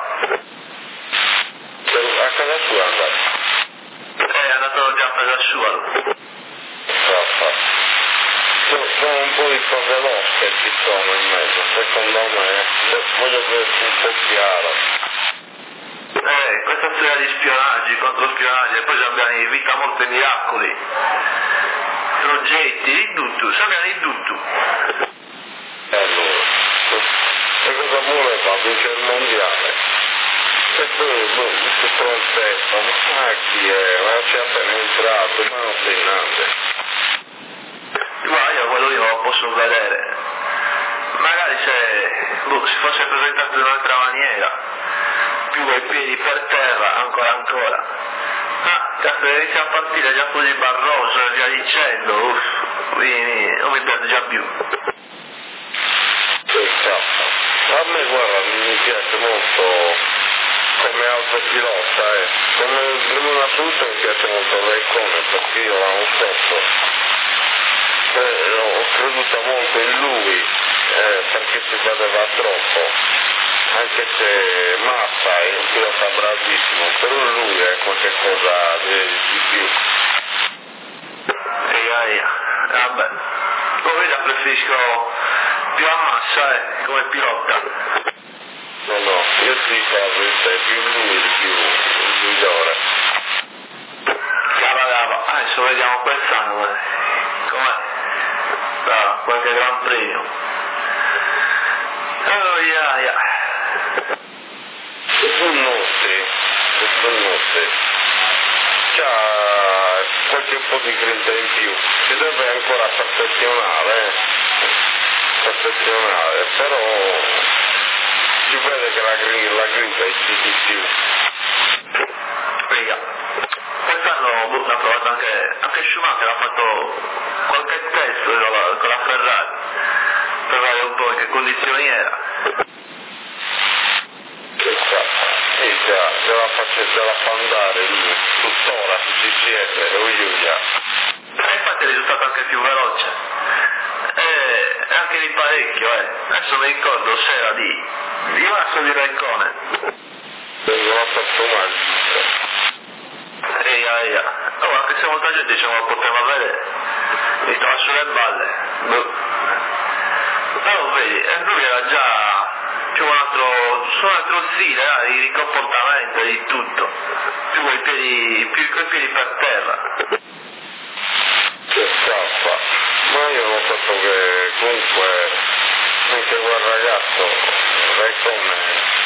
A casa sua è andato. Eh, è andato già a casa sua. Troppo. Sono, sono un po' di cose losche ci sono in mezzo, secondo me. Voglio che sia un po' chiaro. Eh, questa storia di spionaggi, controspionaggi, e poi abbiamo in vita molte miracoli, progetti, di tutto, sappiamo di tutto. E allora, che cosa voleva? Vincere il mondiale? E poi, boh, questo frontetto, ma sa chi è? Ma c'è appena entrato, ma non sei grande. Ma io quello lì non lo posso vedere. Magari se boh, si fosse presentato in un'altra maniera, più coi piedi per terra, ancora ancora. Ah, cazzo, inizia a partire già così Barroso e via dicendo, uff, quindi non mi piace già più. Peccato. A me guarda, mi piace molto come per pilota, eh. Come prima in assoluto mi piace molto Raikkonen perché io l'anno scorso eh, ho creduto molto in lui eh, perché si vedeva troppo. Anche se Massa è un pilota bravissimo, però lui è qualcosa di, di più. E eh, vabbè, poi la preferisco più a Massa eh, come pilota. No, no, io ti dico la verità, è più lui il più il migliore. Cava, cava, adesso vediamo quest'anno, eh. Com'è? Ah, qualche gran premio. Oh, yeah, yeah. Su notte, su notte, c'ha qualche po' di grinta in più, si deve ancora perfezionare, eh? perfezionare, però si vede che la, grin- la grinta è di più. Via. Quest'anno boh, l'ha provato anche, anche Schumacher, ha fatto qualche test con la, con la Ferrari, per vedere un po' in che condizioni era. Sì, già, già la faccio già la fa andare lui, tuttora su C C S, o io già. E infatti è risultato anche più veloce. E anche di parecchio, eh. Adesso mi ricordo se era di, di Massa o di Raikkonen. Non ha fatto male. Eia, eia. Oh, anche se molta gente diciamo lo poteva vedere. Mi stava sulle balle. Boh. Però vedi, e lui era già più un altro, su un altro stile, eh, di comportamento, di tutto. Più coi piedi, più coi piedi per terra. Che scappa. Ma io ho notato che comunque anche quel ragazzo, Raikkonen,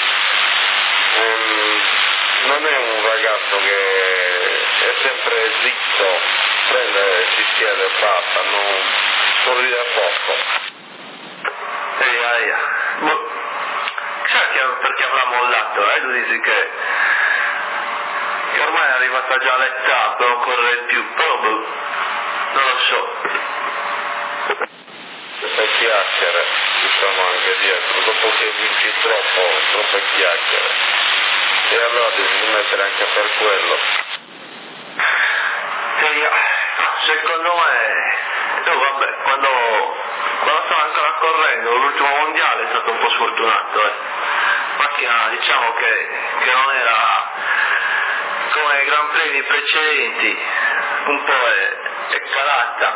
ehm, non è un ragazzo che è sempre zitto, prende, si siede e basta, non sorride poco. Eia, eia. Boh. Chissà che, perché avrà mollato, eh? Tu dici che, che ormai è arrivata già all'età per non correre più, però boh, non lo so. Troppe chiacchiere, diciamo anche dietro, dopo che vinci troppo, troppe chiacchiere. E allora devi smettere anche per quello. Eia. Secondo me, oh, vabbè, quando, quando stava ancora correndo, l'ultimo mondiale è stato un po' sfortunato, eh. Macchina diciamo che, che non era come i Gran Premi precedenti, un po' è, è calata,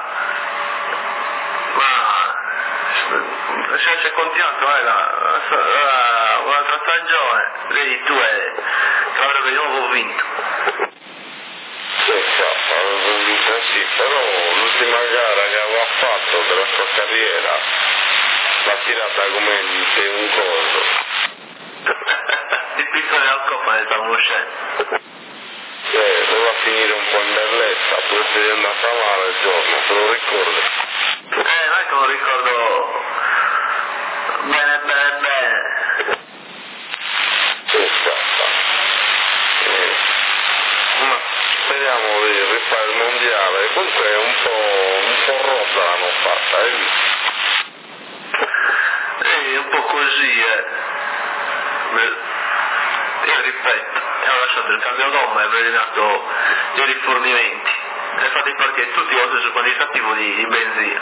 ma se c'è continuato eh, la, la, la, un'altra stagione, vedi tu è, che avrebbe di nuovo vinto. Sì, sì, però l'ultima gara che aveva fatto della sua carriera l'ha tirata come un coso. Il piccolo al cofano stavano uscendo. Eh, doveva finire un po' in bellezza, pure se è andata male il giorno, te lo ricordi? Eh, non è che lo ricordo bene bene bene. Sì, scappa. Eh, ma speriamo di rifare il mondiale, comunque è un po', un po' rotta l'hanno fatta, hai visto? Eh, un po' così, eh. Io ripeto, hanno lasciato il cambio gomma e eliminato i rifornimenti. E fate perché tutti lo stesso quantitativo di, di benzina.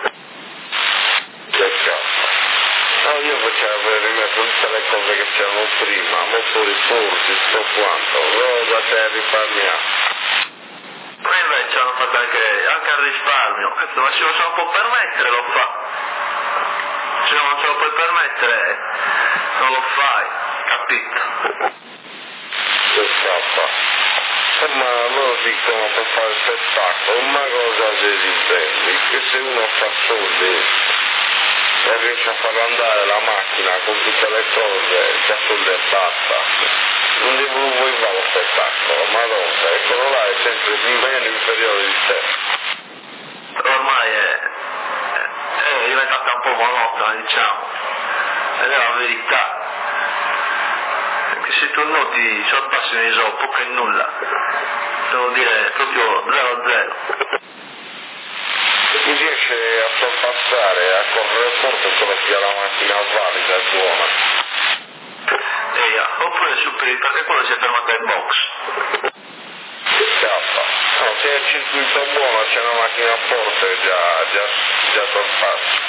Che cazzo. No, io facevo aver rimesso tutte le cose che c'erano prima, motori forti, tutto quanto, roba per risparmiare. Ma invece hanno fatto anche, anche al risparmio. Cazzo, ma se lo se lo può permettere lo fa. Se non se lo puoi permettere non lo fai, capito? Che scappa. Ma loro dicono per fare spettacolo, ma cosa desidendi? Che se uno fa soldi e riesce a far andare la macchina con tutte le cose, già soldi e basta. Non devo vuoi fare lo spettacolo, ma dove? E quello là è sempre meno inferiore di te. Ormai è, è diventata un po' monotona, diciamo, ed è la verità. Perché se tu noti sorpassi ne so poco e nulla, devo dire proprio zero zero. Se tu riesci a sorpassare, a correre forte, solo sia la macchina valida e buona. Eia, oppure su per il, perché quello si è fermato ai box. Scappa. No, se è il circuito buono c'è una macchina forte già, già, già sorpasso.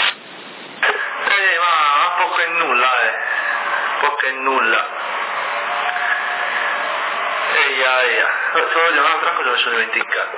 Eh, ma poco e nulla, eh. Poco e nulla. Eia, eia. Solo dire un'altra cosa mi sono dimenticato.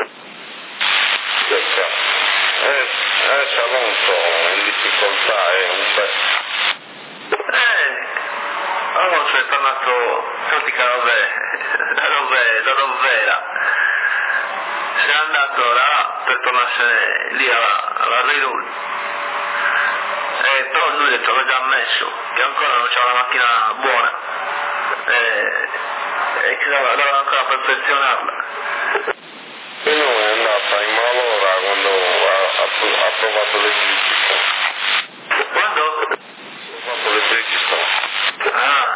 Eh, adesso Alonso in difficoltà è un bel... Eh, Alonso è tornato, pratica da Rovera. Si è andato là per tornarsene lì alla, alla Renault. Eh, però lui detto, l'ho già ammesso, che ancora non c'è una macchina buona. Eh, e che doveva ancora perfezionarla. E lui è andata in malora quando ha, ha, ha provato le Bridgestone. Quando? Ha provato le Bridgestone. Ah.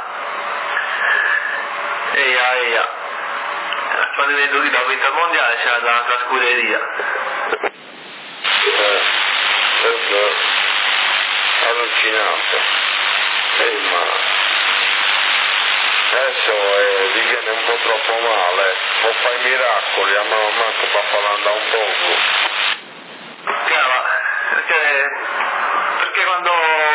Eia, eia. Quando è venuto lì dopo il mondiale c'era un'altra scuderia. Eh, è allucinante. Eh, ma... Adesso eh, gli viene un po' troppo male, può fare i miracoli, a mano a manco va parlando un poco. Chiaro, perché, perché quando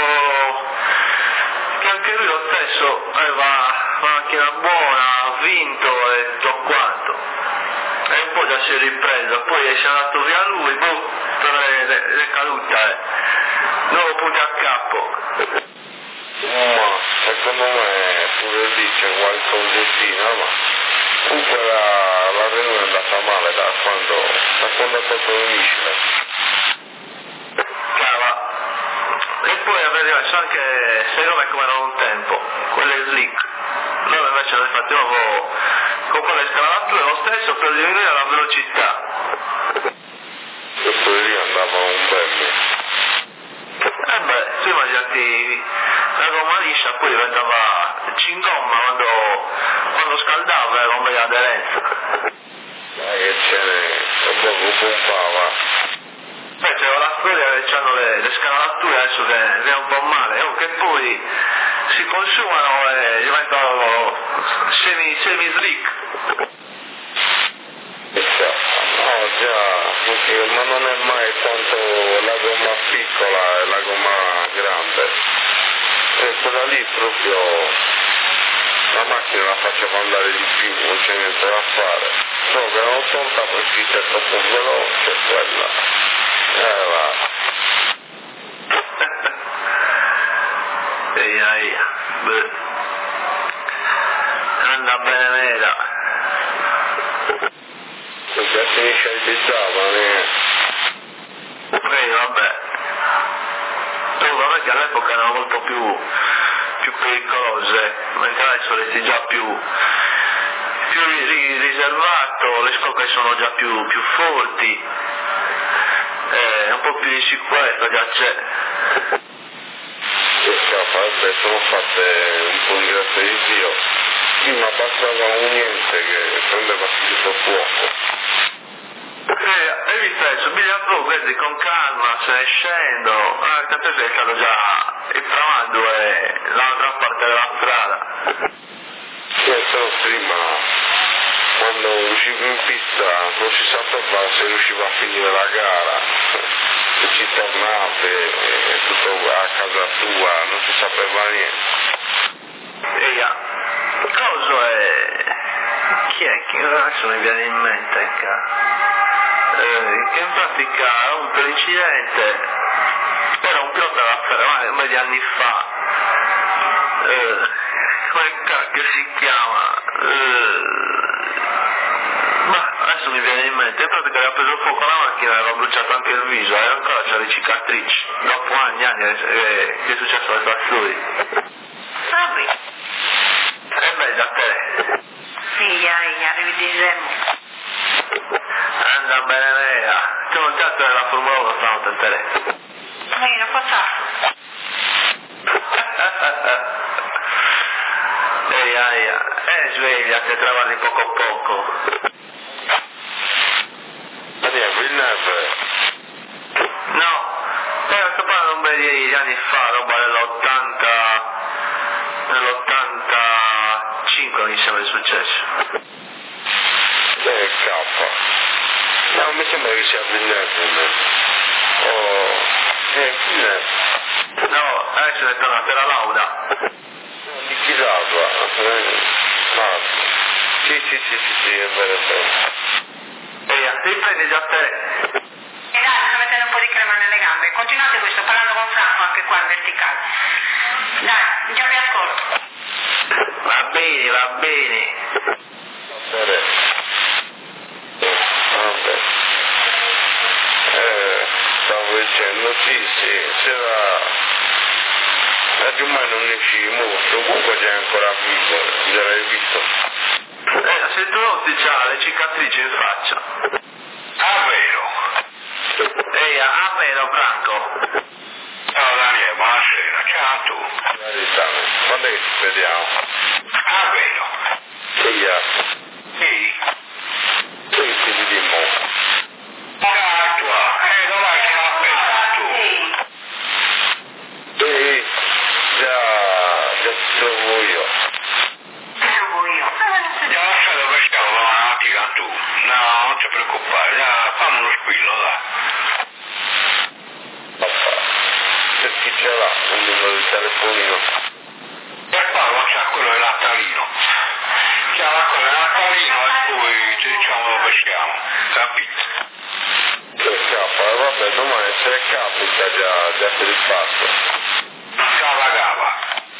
che anche lui lo stesso aveva una macchina buona, ha vinto e tutto quanto, e un po' già si è ripreso, poi si è andato via lui, boh, per le, le, le cadute, eh. Nuovo punto a capo. Ma secondo me pure lì c'è qualcosina, ma comunque la, la Renault è andata male da quando, da quando ha fatto il Michelin. Chiaro. E poi adesso anche secondo me come erano un tempo, quelle slick, noi invece noi facciamo con quelle scalamature lo stesso per diminuire la velocità. Questo lì andava un bel. Eh beh, tu immaginati la gomma liscia poi diventava cingomma quando, quando scaldava, era un bel aderenza. Dai che ce n'è, un po' pompava. Beh, c'era la storia che hanno le, le scalamature adesso che viene un po' male, oh, che poi si consumano e diventano semi, semi slick. No, già, ma non è mai quanto la gomma piccola e la gomma grande. E quella lì proprio la macchina la faceva andare di più, non c'è niente da fare. Solo che l'hanno tolta perché è troppo veloce quella. Eh va. Eia, eia. Beh. Anda bene mera. Perché finisce il bizzava, ne... Eh, vabbè. Tu vabbè che all'epoca erano molto più, più pericolose, mentre adesso resti già più, più ri- riservato, le scocche sono già più, più forti, eh, un po' più di sicurezza già c'è. Che vabbè, sono fatte un po' di grazia di Dio. Prima passavano niente che prendeva subito fuoco. Eh, hai visto adesso, bisogna proprio vedi con calma, se ne scendo, ah, tanto è stato già il traguardo è dall'altra parte della strada. Questo prima, quando uscivo in pista, non si sapeva se riusciva a finire la gara, se ci tornavi, e tutto a casa tua, non si sapeva niente. Eia, cosa è... chi è che adesso mi viene in mente, cara? Eh, che in pratica ha avuto l'incidente, era un pilota da affermare un paio di anni fa, eh, come cacchio si chiama, eh, ma adesso mi viene in mente, in pratica aveva preso fuoco la macchina, aveva bruciato anche il viso, e ancora c'ha le cicatrici, dopo anni, anni, eh, che è successo a lui? Sabri. E beh, da te. Eia, eia, rivedremo. Anda bene mea, c'è un teatro della Formula uno stanotte a te. Ma io non posso. Eia, eia, eh sveglia che traguardi poco a poco. Daniele, Villeneuve? No, eh, sto parlando un bel di anni fa, roba dell'ottanta, nell'ottanta buonissimo che è successo. Eh, K. No, mi sembra che sia bellissimo. Oh, eh, chi è? No, adesso è tornata la Lauda. Di chi l'alba? Eh, ah, sì, sì, sì, sì, sì, è vero, è vero. Ehi, ti prendi già te. E dai, sto mettendo un po' di crema nelle gambe. Continuate questo, parlando con Franco anche qua in verticale. Dai, già vi ascolto. Va bene, va bene. Va bene. Vabbè. Eh, stavo dicendo, sì, sì, c'era... La Giumma non ne esci molto, comunque c'è ancora vivo, l'hai visto? Eh, se tu non ti c'ha le cicatrici in faccia. Ah, vero? Ehi, ah, vero, Franco. Ciao Daniele, buonasera, ciao tu. Verità, quando è che ci vediamo? Ah, vero? Sì, ya. Sì? Sì, sì, ti dimmo. Ah, tua, eh, dove che l'ha presa tu? Sì, già, già ti trovo io. Ti trovo io. Già sai dove stiamo, ma ti tu. No, non ti preoccupare, dai, fammi uno spillo, dai. Papà, per chi ce l'ha un numero di telefonino? E Paolo c'ha quello dell'attalino. Chiama quello dell'attalino e poi ti diciamo dove siamo, capito? Che cappa, vabbè, domani se capita già, già per il fatto. Cava cava.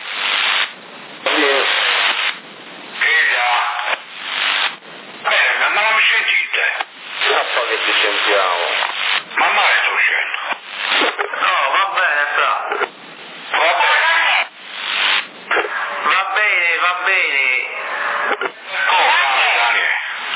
Sì. E già. Bene, ma non mi sentite? Cappa che ti sentiamo. Ma mai sto scendo. No, va bene, Fra. Va bene. Va bene, va bene. Oh, Daniele.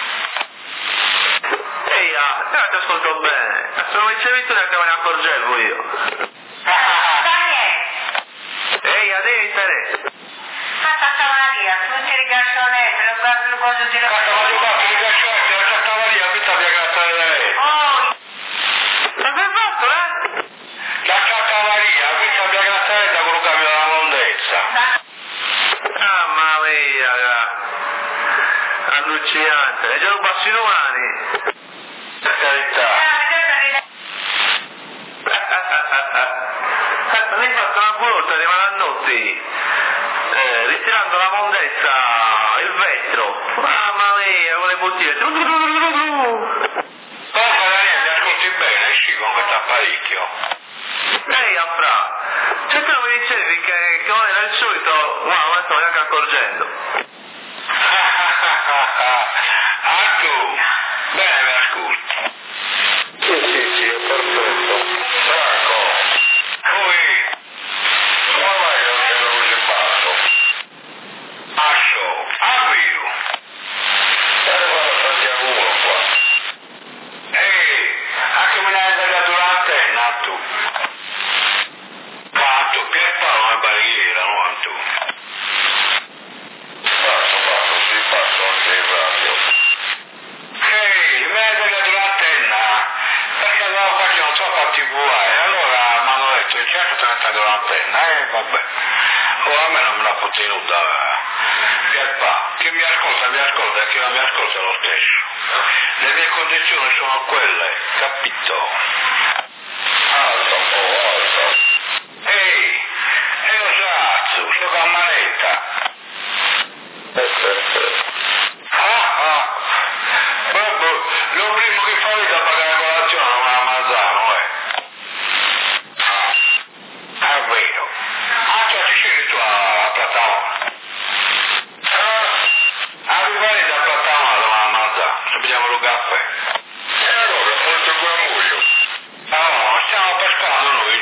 Ehi, ah, io ti ascolto bene. Se non mi dicevi tu neanche me ne accorgevo io. Daniele, Ehi, addirittere. aspetta una via, tutti i garçonetti, lo guardo, lo guardo di Cazzo, ma tu guardi di cacciare, la trattava lì, a vita di aggrattare da lei. Oh, Ma che hai fatto, eh? La trattava lì, a vita di aggrattare da quello che aveva la mondezza. Mamma mia, allucinante. E già un bassino umani. Per carità. Mi hai fatto una volta di malanotti, eh, ritirando la mondezza, il vetro. Mamma mia, con le bottiglie. Comunque Daniele, mi ascolti bene, sì, con questo apparecchio. Ehi, Afra, se tu mi dicevi che, che non era il solito, ma non me stavo neanche accorgendo. Ah, tu? Bene, mi ascolti. Sì, sì, sì, è perfetto. Franco, lui, come mai che non viene così basso? Basso, avvio. E guarda, prendiamo uno qua. Ehi, anche me ne hai tagliato l'antenna, tu. Ma tu, Pierpaolo è barriera, no, tu? Passo, passo, sì, passo anche in radio. Ehi, me ne hai tagliato l'antenna? Perché andavo facendo troppa tivù, e allora mi hanno detto, certo te ne taglio l'antenna, e vabbè. Ora a me non me la può tenuta. Pierpa, chi mi ascolta, mi ascolta, e chi non mi ascolta è lo stesso. Le mie condizioni sono quelle, capito? Alto, oh, alto. Ehi, e lo sazzo, sto con manetta. Ah, ah. Babbo, lo primo che fa da pagare la colazione non è Mazzano, eh. Ah, è vero. Ah, cioè ti scegli tu a Platano. Ah, arrivare da Platano alla Mazzano, se vediamo lo caffè. E allora, molto guamuglio. No, stiamo pescando noi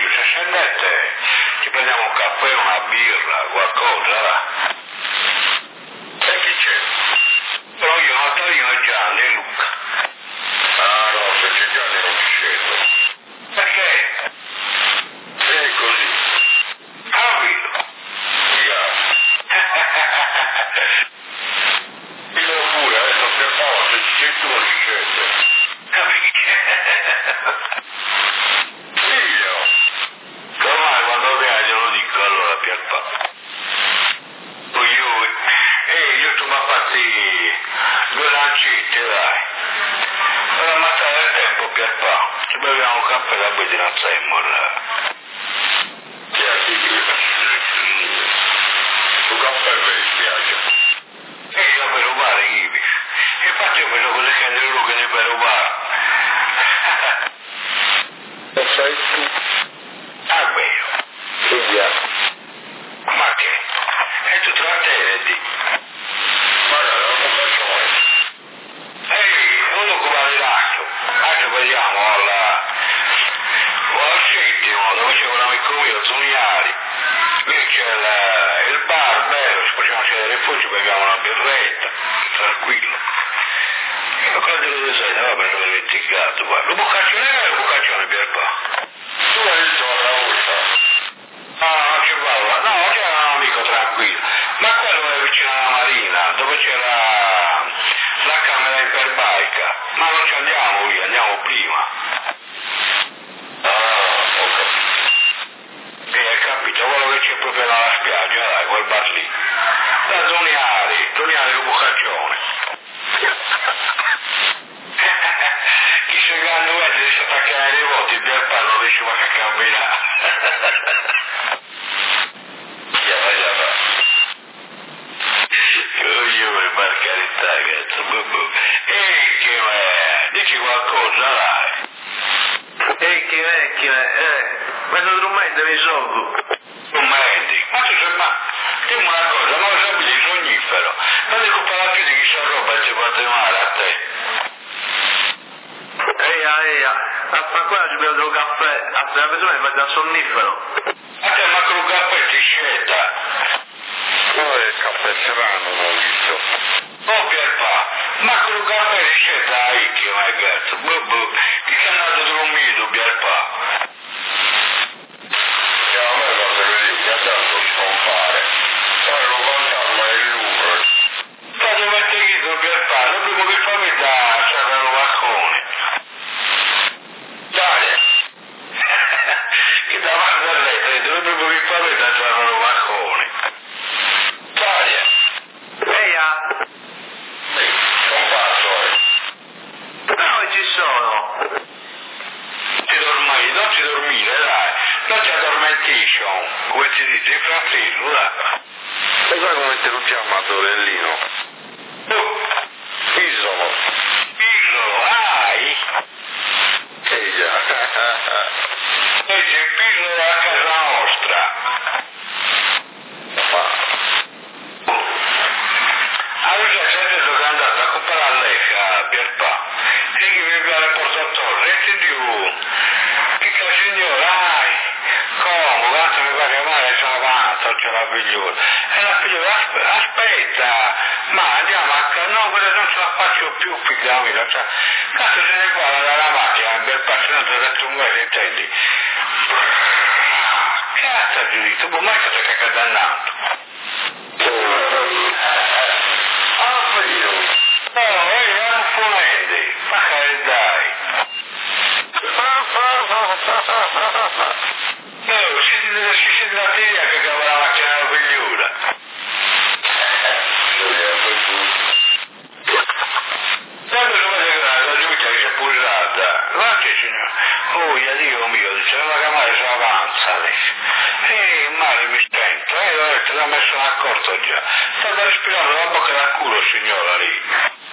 abbiamo fatti due lancitti, dai. Per ammazzare il tempo, Pierpaolo. Ci beviamo un caffè da Bedi, non sei morre. Chi è che un caffè mi spiace. E io per rubare Ibi. Infatti io faccio così che ne rubo che ne per rubare. Lo sai tu? Ah, vero. Sì, già. Ma che? E tu tra te vedi? Magari non lo faccio mai. Ehi, non lo occupare l'altro. Adesso vediamo alla... al settimo, dove c'è un amico mio, Zuniari. Lì c'è il, il bar, bello, ci facciamo scendere fuori, ci beviamo una birretta, tranquillo. Ma cosa devo dire? No, per non dimenticato, guarda. Lo boccaccione è il boccaccione, Pierpaolo. Tu hai detto la volta. No, non ci parla. No, c'era un amico tranquillo. Ma quello è vicino alla marina, dove c'è la, la camera iperbarica. Ma non ci andiamo via, andiamo prima. Ah, ho capito. E hai capito, quello che c'è proprio nella spiaggia, dai, quel bar lì. Da Zoniari, Zoniari lo boccaccione. Chi secondo me si riesce a attaccare i voti, il Pierpaolo non riesce mai a camminare. Chi è la Io per carità, cazzo. Ehi, che me, dici qualcosa, dai. Ehi, che me, che me, eh, ma non rumento mi sono. Rumenti? Ma tu sei, ma, dimmi una cosa, ma lo sapete il sonnifero? Non ti comprare più di chissà roba e ti fate male a te. Eia, eia, a qua ci bevo un caffè, a la persona mi fa da sonnifero. A te, ma con un caffè ti scelta. No, è il caffè serrano, non ho visto. Oh Pierpa, ma con un caffè ti scelta dai, che ma cazzo, boh boh, chi sei andato dormito, Pierpa? E a me quando vedi che adesso scompare, poi lo contamma il numero. State mettendo Pierpa, lo primo che fa mi dà Serrano Vaccone. Dai, che davanti a lei, lo primo che fa mi dà Serrano Vaccone. Dai, eia. Sì, scomparso, eh. No, ci sono. Ti dormi, non ti dormire, dai. Non ti addormentisci, come ti dice, il fratello, dai. E sai come te lo chiama Torellino? Oh, Isolo. Isolo, ai. E già. E c'è il Isolo a casa nostra. Ma, Allora c'è detto che è andato a comprare a lei, a Pierpa. E che mi viene al portatore, e ti dico, che signora, dai, come, quanto mi fa chiamare, c'è la panza, c'è la figliuola. E la figliuola, aspe- aspetta, ma andiamo a casa, no, quella non ce la faccio più, figlia mia, cioè, cazzo se ne parla dalla macchina, a Pierpa, se non ti ho detto un mese, intendi? Cazzo, giudizio, ma mai state cagando andato? ah, io. Oh, ehi, non fumendi, ma che dai. No, si siete la tiglia che cava la macchina della figliura. Sempre come se la giudia che si è posata. Guarda signore, oh, Dio mio, dice, non la chiamare sulla panza, dice. E male mi stento, e l'ho detto, l'ha messo un accorto già. Stava respirando la bocca dal culo, signora, lì.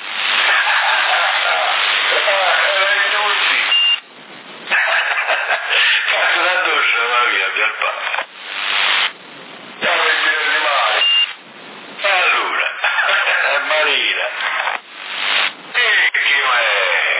Cazzo da doccia, va via, Pierpa. Siamo in giro di mare. Allora, Marina. E chi è?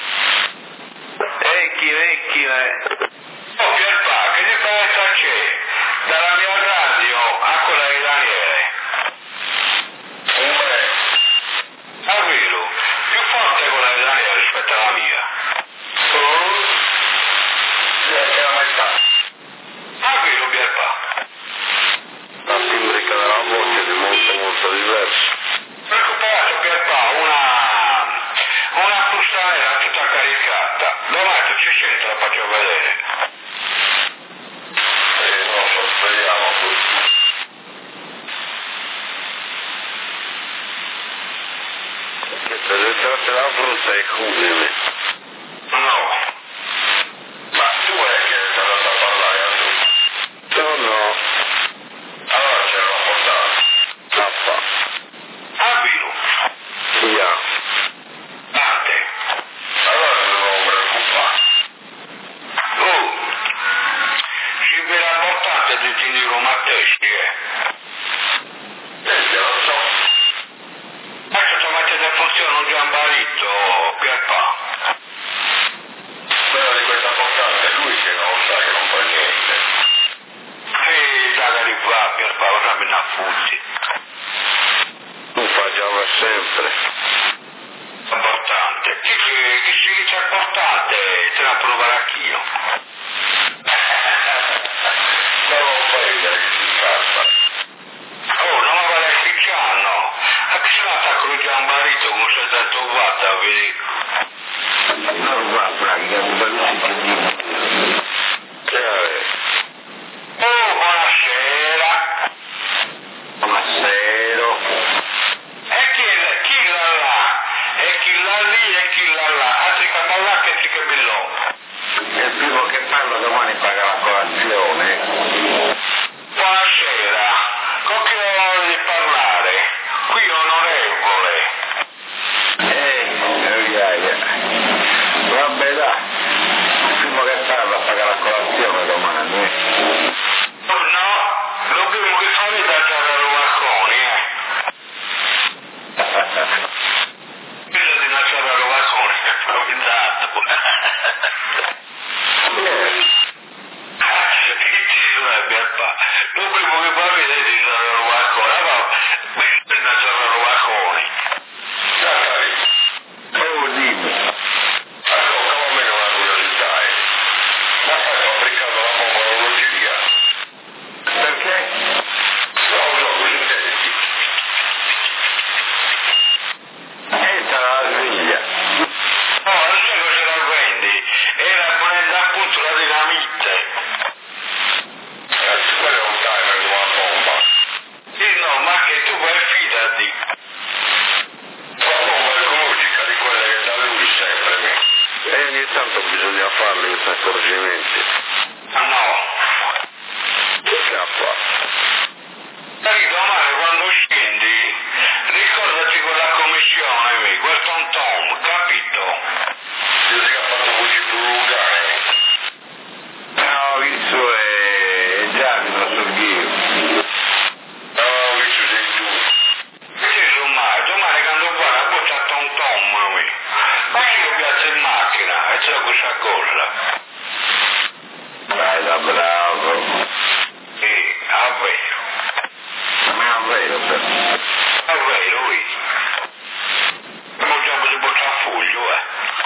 E chi è, chi è? Oh, Pierpa, che differenza c'è dalla mia radio a quella di Daniele? Un bre. Ah, vero? Più forte quella di Daniele rispetto alla mia. Oh. Sì, è la metà. Ah, vero, Pierpa? La timbrica della voce è molto molto diversa. Recuperato Pierpa una, una frustarella tutta caricata. Domani ci sento, la faccio vedere. E non so, speriamo così. sei cugine. No. Ma tu è che sei andato a parlare a tu? No, no. Allora ce l'ho portato. Tappa. Ah, vero? Yeah. Tante. Allora non devo preoccupare. Oh, ci viene importante di tenere un matteschi, eh? Senti, lo so. Adesso mettete a funzione un giambaritto, Pierpa. Quello di questa portata è lui che non lo sa, che non fa niente. Sì, dai, di qua, Pierpa, ora me ne affutti. Tu facciamo sempre. Importante. Chi, chi, chi si dice importante, te la provare anch'io. Non lo fai, che si scappa. Oh, non mi vale il picciano. A che se la attacco il giambarito come sei stato fatta, vedi? Non va, Franca, non va niente. Oh, buonasera. Buonasera. E chi è chi là là? E chi là lì e chi là là? Altri là che ti capillò. E il primo che parla domani paga la colazione. Buonasera. Con chi voglio parlare? Qui onorevole. Eh, via. Vabbè, dai. Il primo che parla paga la colazione domani. No, lo primo che fa è da giocare a Rovacconi, eh. Pensa di non giocare a Rovacconi, che è improvvisato. Lo primo che fa è di giocare a Rovacconi, ma pensa di non giocare a Rovacconi. Oh, dimmi. Allora, come non ha curiosità, eh? Ma sai, ho applicato la bomba orologeria. Perché? No, no, così. E sarà la sveglia. No, non so cosa la vendi. Era prendere appunto la dinamite. Ragazzi, quello è un timer di una bomba. Sì, no, ma che tu vai fidati. La bomba ecologica di quelle che da lui sempre. E ogni tanto bisogna farli questi accorgimenti. Ah no. Scappa. Dai, domani quando scendi, ricordati quella commissione, mi, quel Tom Tom, capito? Ti sei fatto così prolungare. No, visto è già di nostro ghio. No, visto sei tu. Sì, insomma, domani quando vai a bocciare Tom Tom, mi. Ma io piazzo in macchina, e c'è questa cosa. Dai, da bravo. Sì, è vero. Ma è vero, però. È vero, oui. Bocciamo di bocciare foglio, eh.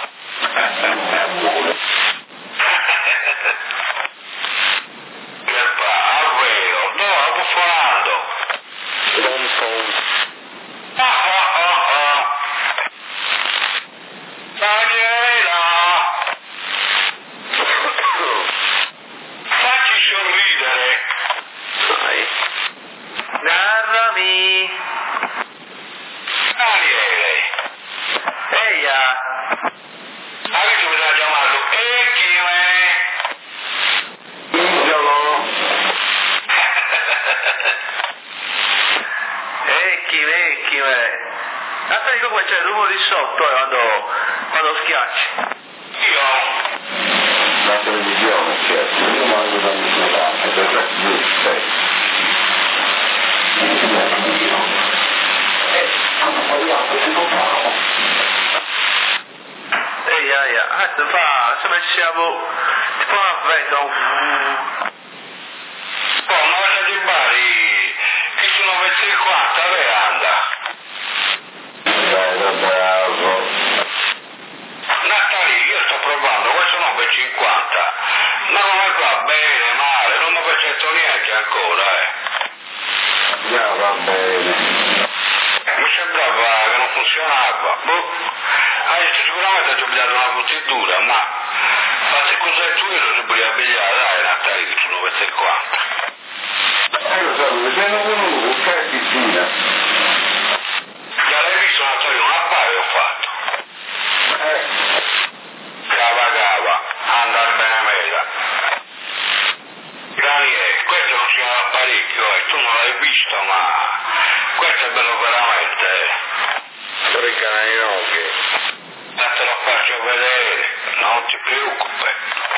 Pierpa, è vero. No, è buffonando. Tom Tom. Ah, ah, ah, ah. Daniela! Facci sorridere! Dai! Narrami! Daniele! Eia! Avete mi ha chiamato e chi è? Idolo! E chi è? Chi è? Aspetta, come c'è il rumore di sotto eh, quando, quando schiacci. Io? La televisione, certo. Io mangio da misurare, per questo giusto. Eh, hanno parlato, si compravo. Ehi, ehi, adesso fa, sembra ci siamo, tipo una fetta, un... Oh, una volta di Bari, che sono venti e quaranta, veranda. Bello, bravo. Natali, io sto provando, questo nove e cinquanta, ma non mi va bene, male, non mi faccio niente ancora, eh. Già va bene. Mi sembrava che non funzionava, boh. Adesso sicuramente ti ho pigliato una puntitura, ma fate cos'è tu e lo si può abbigliare, dai Natali, che sono nove e cinquanta. Eh, lo so, se non venuto, un po' di piscina. Già l'hai visto Natali, un appare ho fatto. canino che... Ma te lo faccio vedere, non ti preoccupi.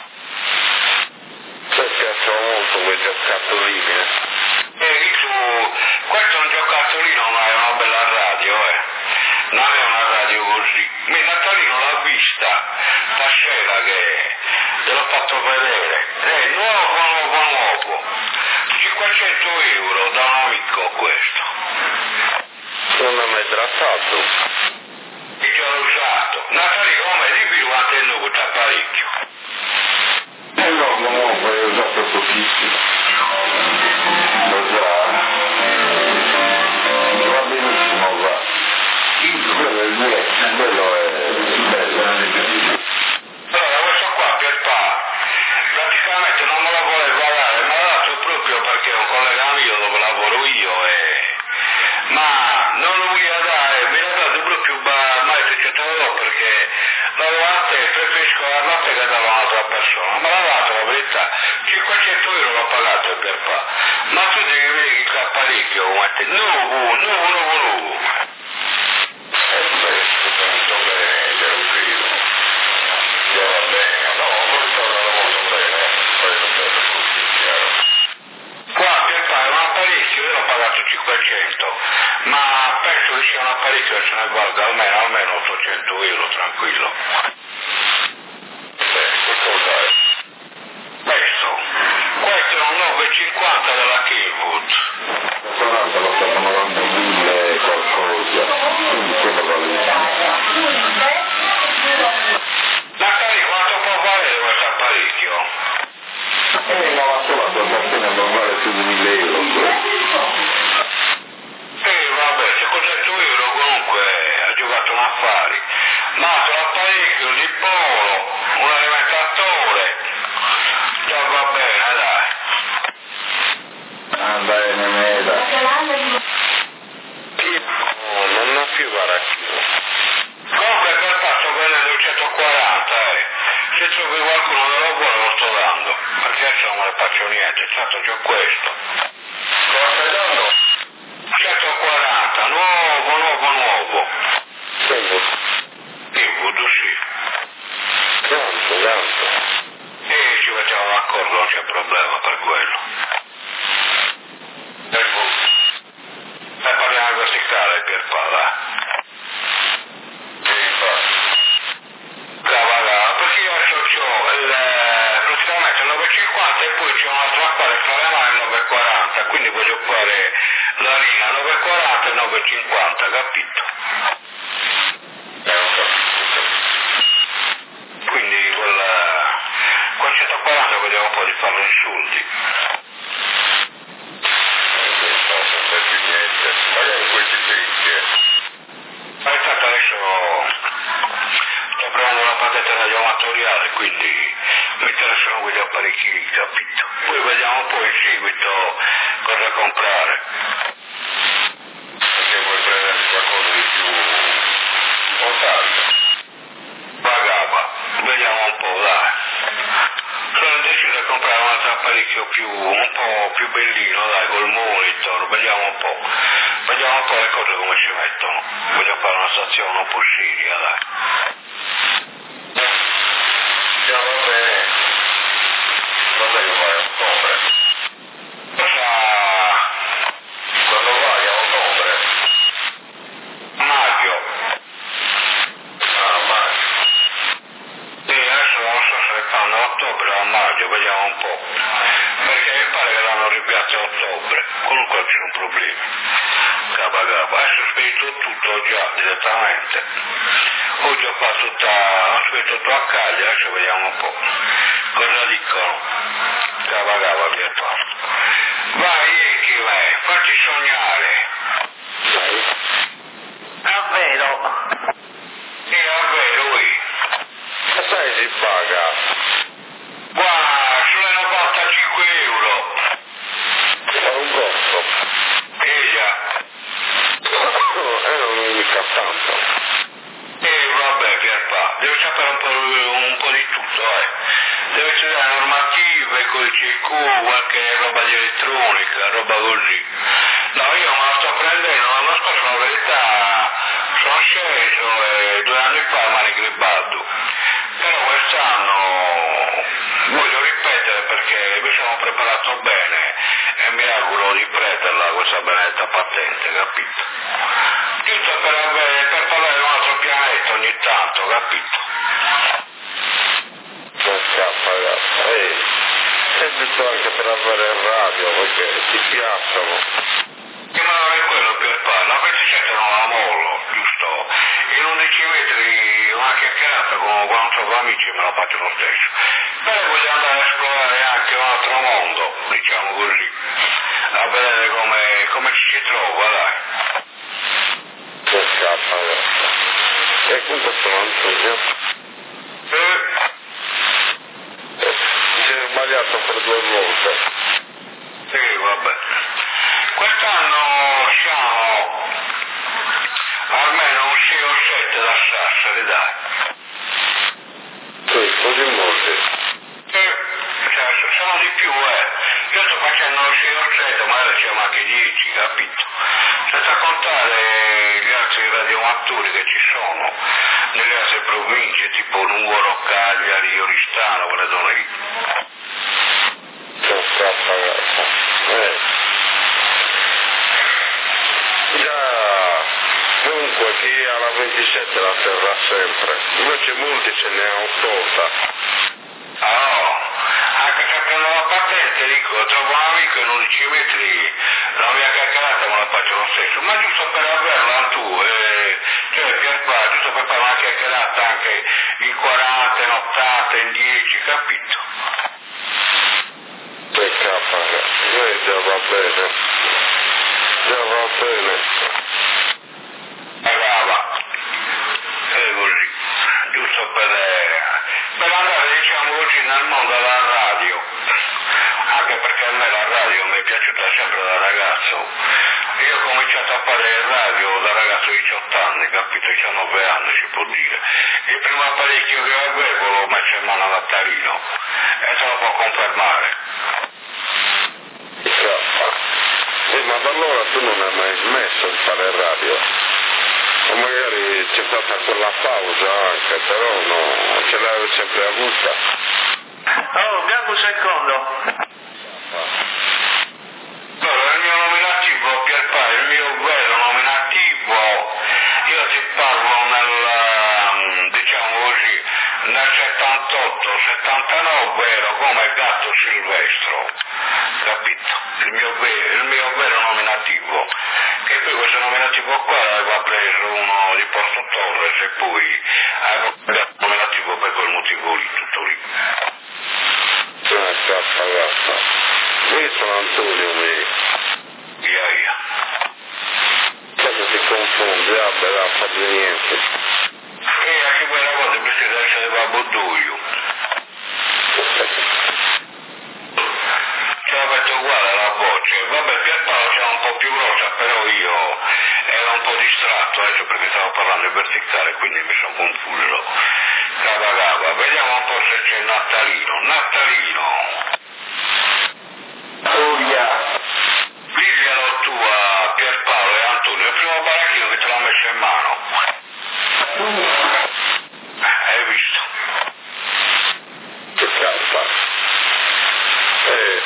Mi piacciono molto quei giocattolini, eh. E tu, questo è un giocattolino, ma è una bella radio, eh. Non è una radio così. Mi Natalino l'ha vista, stasera che te l'ho fatto vedere. È nuovo, nuovo, nuovo. cinquecento euro da un amico questo. Non mi ha mai trattato. E già l'ho usato. Natalino, come dimmi quanto è nuovo questo apparecchio? Eh no, comunque ho usato pochissimo. Lo già. Va benissimo, va. Quello è il mio, quello è bello. Allora, questo qua Pierpa, praticamente non me la voleva dare, me l'ha dato proprio perché è un collega mio dove lavoro io e... ma non lo voleva dare, me l'ha dato proprio mai ricevuto perché la latte preferisco la latte che dava un'altra persona, me l'ha dato la verità, cinquecento euro l'ho pagato il Pierpa, ma tu devi vedere che il apparecchio come te, nuovo, nuovo, nuovo, nuovo. cinquecento, ma penso che sia un apparecchio che ce ne valga almeno, almeno ottocento euro, tranquillo. Beh, che cos'è? Questo, questo è un nove cinquanta della Kenwood. Sonata lo stanno novantamila qualcosa, quindi quello vale di più. Natali, quanto può valere questo apparecchio? Eh, ma la sola transazione non vale più di mille euro. Eh vabbè, seicento euro comunque ha giocato un affari, ma l'apparecchio di polo, un alimentatore, già va bene dai. Ah bene, meda. No, non ha più baracchino. Comunque per fatto prendendo il centoquaranta, eh. Se trovi qualcuno che lo vuole lo sto dando, perché adesso non me ne faccio niente, tanto c'ho questo. Cosa stai dando? centoquaranta, nuovo, nuovo, nuovo. Quello. Io vedo sì. Tanto, tanto. E ci mettiamo d'accordo, non c'è problema per quello. Ecco. E parliamo in verticale per parlare. E infatti. Cavalla, perché io adesso c'ho il, praticamente il nove cinquanta e poi c'è un altro affare tra le mani il nove quaranta, quindi voglio fare la linea nove quaranta e nove cinquanta, capito? Eh, ho capito. Quindi quel, quel centoquaranta vediamo un po' di farlo in soldi. Eh, non serve più niente. Magari poi ti senti, eh. Ma intanto adesso sto provando la patente radioamatoriale, quindi mi interessano quegli apparecchi, capito? Poi vediamo un po' in seguito cosa comprare. Perché vuoi prendere qualcosa di più importante. Pagava, vediamo un po', dai. Sono deciso di comprare un altro apparecchio più, un po' più bellino, dai, col monitor, vediamo un po'. Vediamo un po' le cose come si mettono. Voglio fare una stazione un po' seria, dai. Già va bene. Cosa che vai a ottobre? Cosa... Quando vai a ottobre? Maggio. Ah, maggio. Sì, adesso non so se fanno a ottobre o a maggio, vediamo un po'. Perché mi pare che l'hanno rinviato a ottobre. Comunque c'è un problema. Capa capa, adesso ho spedito tutto già direttamente. Oggi ho fatto tutta, ho spedito tutto a Cagliari, adesso vediamo un po'. Cosa dicono? Capa capa, via qua. Vai, Ecchi, vai, facci sognare. Dai. Davvero? Sì, davvero, lui. Ma sai si paga? Guarda, sulle novantacinque euro. Fa un costo. E già. Eh, non mi mica tanto. E vabbè, Pierpa, devi sapere un po', un po' di tutto, eh. Devi studiare normative, codici I Q, qualche roba di elettronica, roba così. No, io me la sto prendendo, l'anno scorso la verità sono sceso, si fa Mani Gribaldo, però quest'anno voglio ripetere perché mi sono preparato bene e mi auguro di prenderla questa benedetta patente, capito? Giusto per, avere, per parlare di un altro pianeta ogni tanto, capito? Non scappa, ragazzi. Ehi, è giusto anche per avere il radio, perché ti piacciono. Ma non è quello Pierpaolo, la ventisette non la mollo, giusto? In undici metri una chiacchierata con quattro amici me la faccio lo stesso. Però voglio andare a esplorare anche un altro mondo, diciamo così, a vedere come, come ci si trova, dai. Non scappa, ragazzi. E appunto sono Antonio. Eh? Eh, si è sbagliato per due volte. Sì, vabbè. Quest'anno siamo almeno un sei o sette da Sassari, dai. Sì, così molti. Eh, cioè, sono di più, eh. Io sto facendo sei o sette, magari siamo anche dieci, capito? Senza contare gli altri radioamatori che ci sono nelle altre province, tipo Nuoro, Cagliari, Oristano, quelle zone lì. Non scappa, ragazzi. Eh. Già, comunque chi ha la ventisette la terrà sempre, invece molti se ne hanno tolta. Ah no, anche se prendo la patente, dico, trovo un amico in undici metri, la mia chiacchierata me la faccio lo stesso, ma giusto per averla tu, eh, cioè Pierpaolo, giusto per fare una chiacchierata anche in quaranta, in ottanta, in dieci, capito? Peccato, ragazzi, eh, già va bene. Già va bene. Brava. È così. Giusto per, per andare, diciamo così, nel mondo della radio. Anche perché a me la radio mi è piaciuta sempre da ragazzo. Io ho cominciato a fare il radio da ragazzo di diciotto anni, capito? diciannove anni si può dire. Il primo apparecchio che avevo l'ho messo in mano a Nattalino e se lo può confermare. Sì, ma da allora tu non hai mai smesso di fare radio? O magari c'è stata quella pausa anche, però no, ce l'avevi sempre avuta. Oh, Bianco un secondo. Allora, il mio nominativo, Pierpaolo, il mio vero nominativo, io ti parlo nel, diciamo così, nel settantotto settantanove ero come Gatto Silvestro, capito? Il mio, il mio vero nominativo, che poi questo nominativo qua aveva preso uno di Porto Torres e poi avevo cambiato il nominativo per quel motivo lì, tutto lì. Sono scappa, ragazza. Io sono Antonio, mi. Via via. Quando si confonde, vabbè, non fa di niente. E anche quella cosa, invece di essere babbo Duio. Ce l'avete uguale la voce, vabbè Pierpaolo c'era un po' più grossa, però io ero un po' distratto adesso perché stavo parlando in verticale, quindi mi sono confuso. Cava cava, vediamo un po' se c'è Nattalino. Nattalino! Uia! Diglielo tu a Pierpaolo e Antonio, il primo baracchino che te l'ha messo in mano. Hai visto? Che scappa! Eh...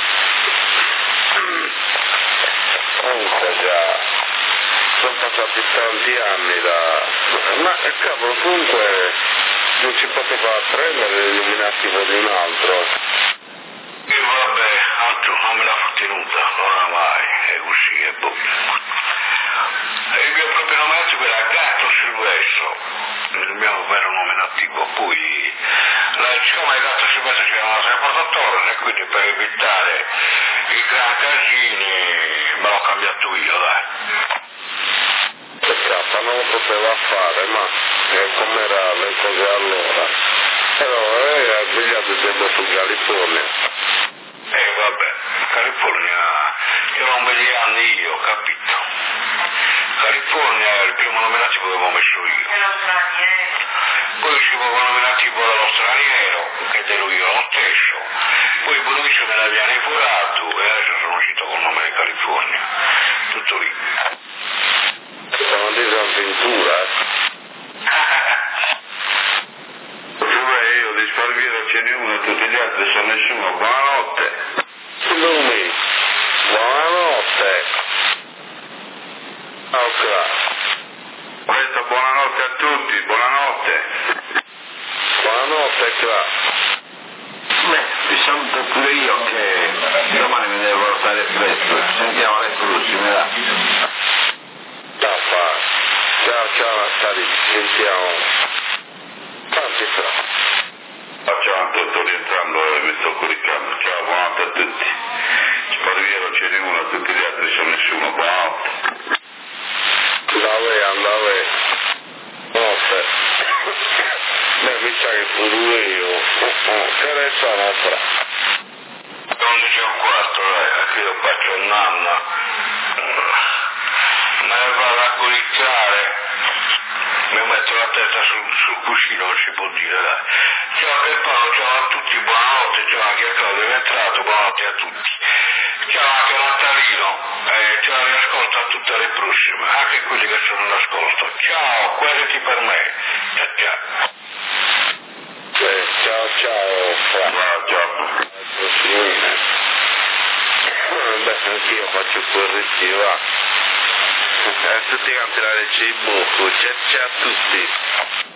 Comunque già sono passati tanti anni da... Ma cavolo, comunque non si poteva prendere l'illuminativo di un altro. E vabbè, altro non me l'ha tenuta, oramai, è così, è boh. E il mio proprio nominativo era Gatto Silvestro, il mio vero nominativo, poi la, siccome Gatto Silvestro c'era una tre portatore e quindi per evitare i gran casini me l'ho cambiato io, dai. Peccato, non lo poteva fare, ma eh, com'era le cose allora. Però era eh, svegliato tempo su California. Eh vabbè, California, io non vedi anni io, capito? California è il primo nominativo che avevo messo io. Poi uscivo con il nominativo dello straniero, che ero io lo stesso. Poi Bruce me l'aveva infurato e adesso sono uscito con il nome di California. Tutto lì. È una disavventura, eh? Ciao. Beh, vi saluto pure io che domani mi devo portare presto, ci sentiamo alle prossime, dai. Ciao, fa. Ciao, ciao Natali, ci sentiamo. Tanti fra. Ciao Antonio, sto rientrando e mi sto coricando. Ciao, buonanotte a tutti. Spariviero non c'è nessuno, a tutti gli altri c'è nessuno, buonanotte. Andave, andave. Notte. Beh, mi sa che pure io. Che ne so, fra? undici e un quarto, dai, anche io faccio il nanna. Me ne vado a coricare. Mi metto la testa sul, sul cuscino, non si può dire, dai. Ciao che Paolo, ciao a tutti, buonanotte, ciao anche a Claudio, è entrato, buonanotte a tutti. Ciao anche a Natalino, eh, ciao riascolto a tutte le prossime, anche quelli che sono in ascolto. Ciao, quereti per me. Ciao ciao. Eh, ciao, ciao, fra. Ciao, ciao. Beh, anch'io faccio il correttivo, va. A tutti quanti la legge di buco, ciao ciao a tutti.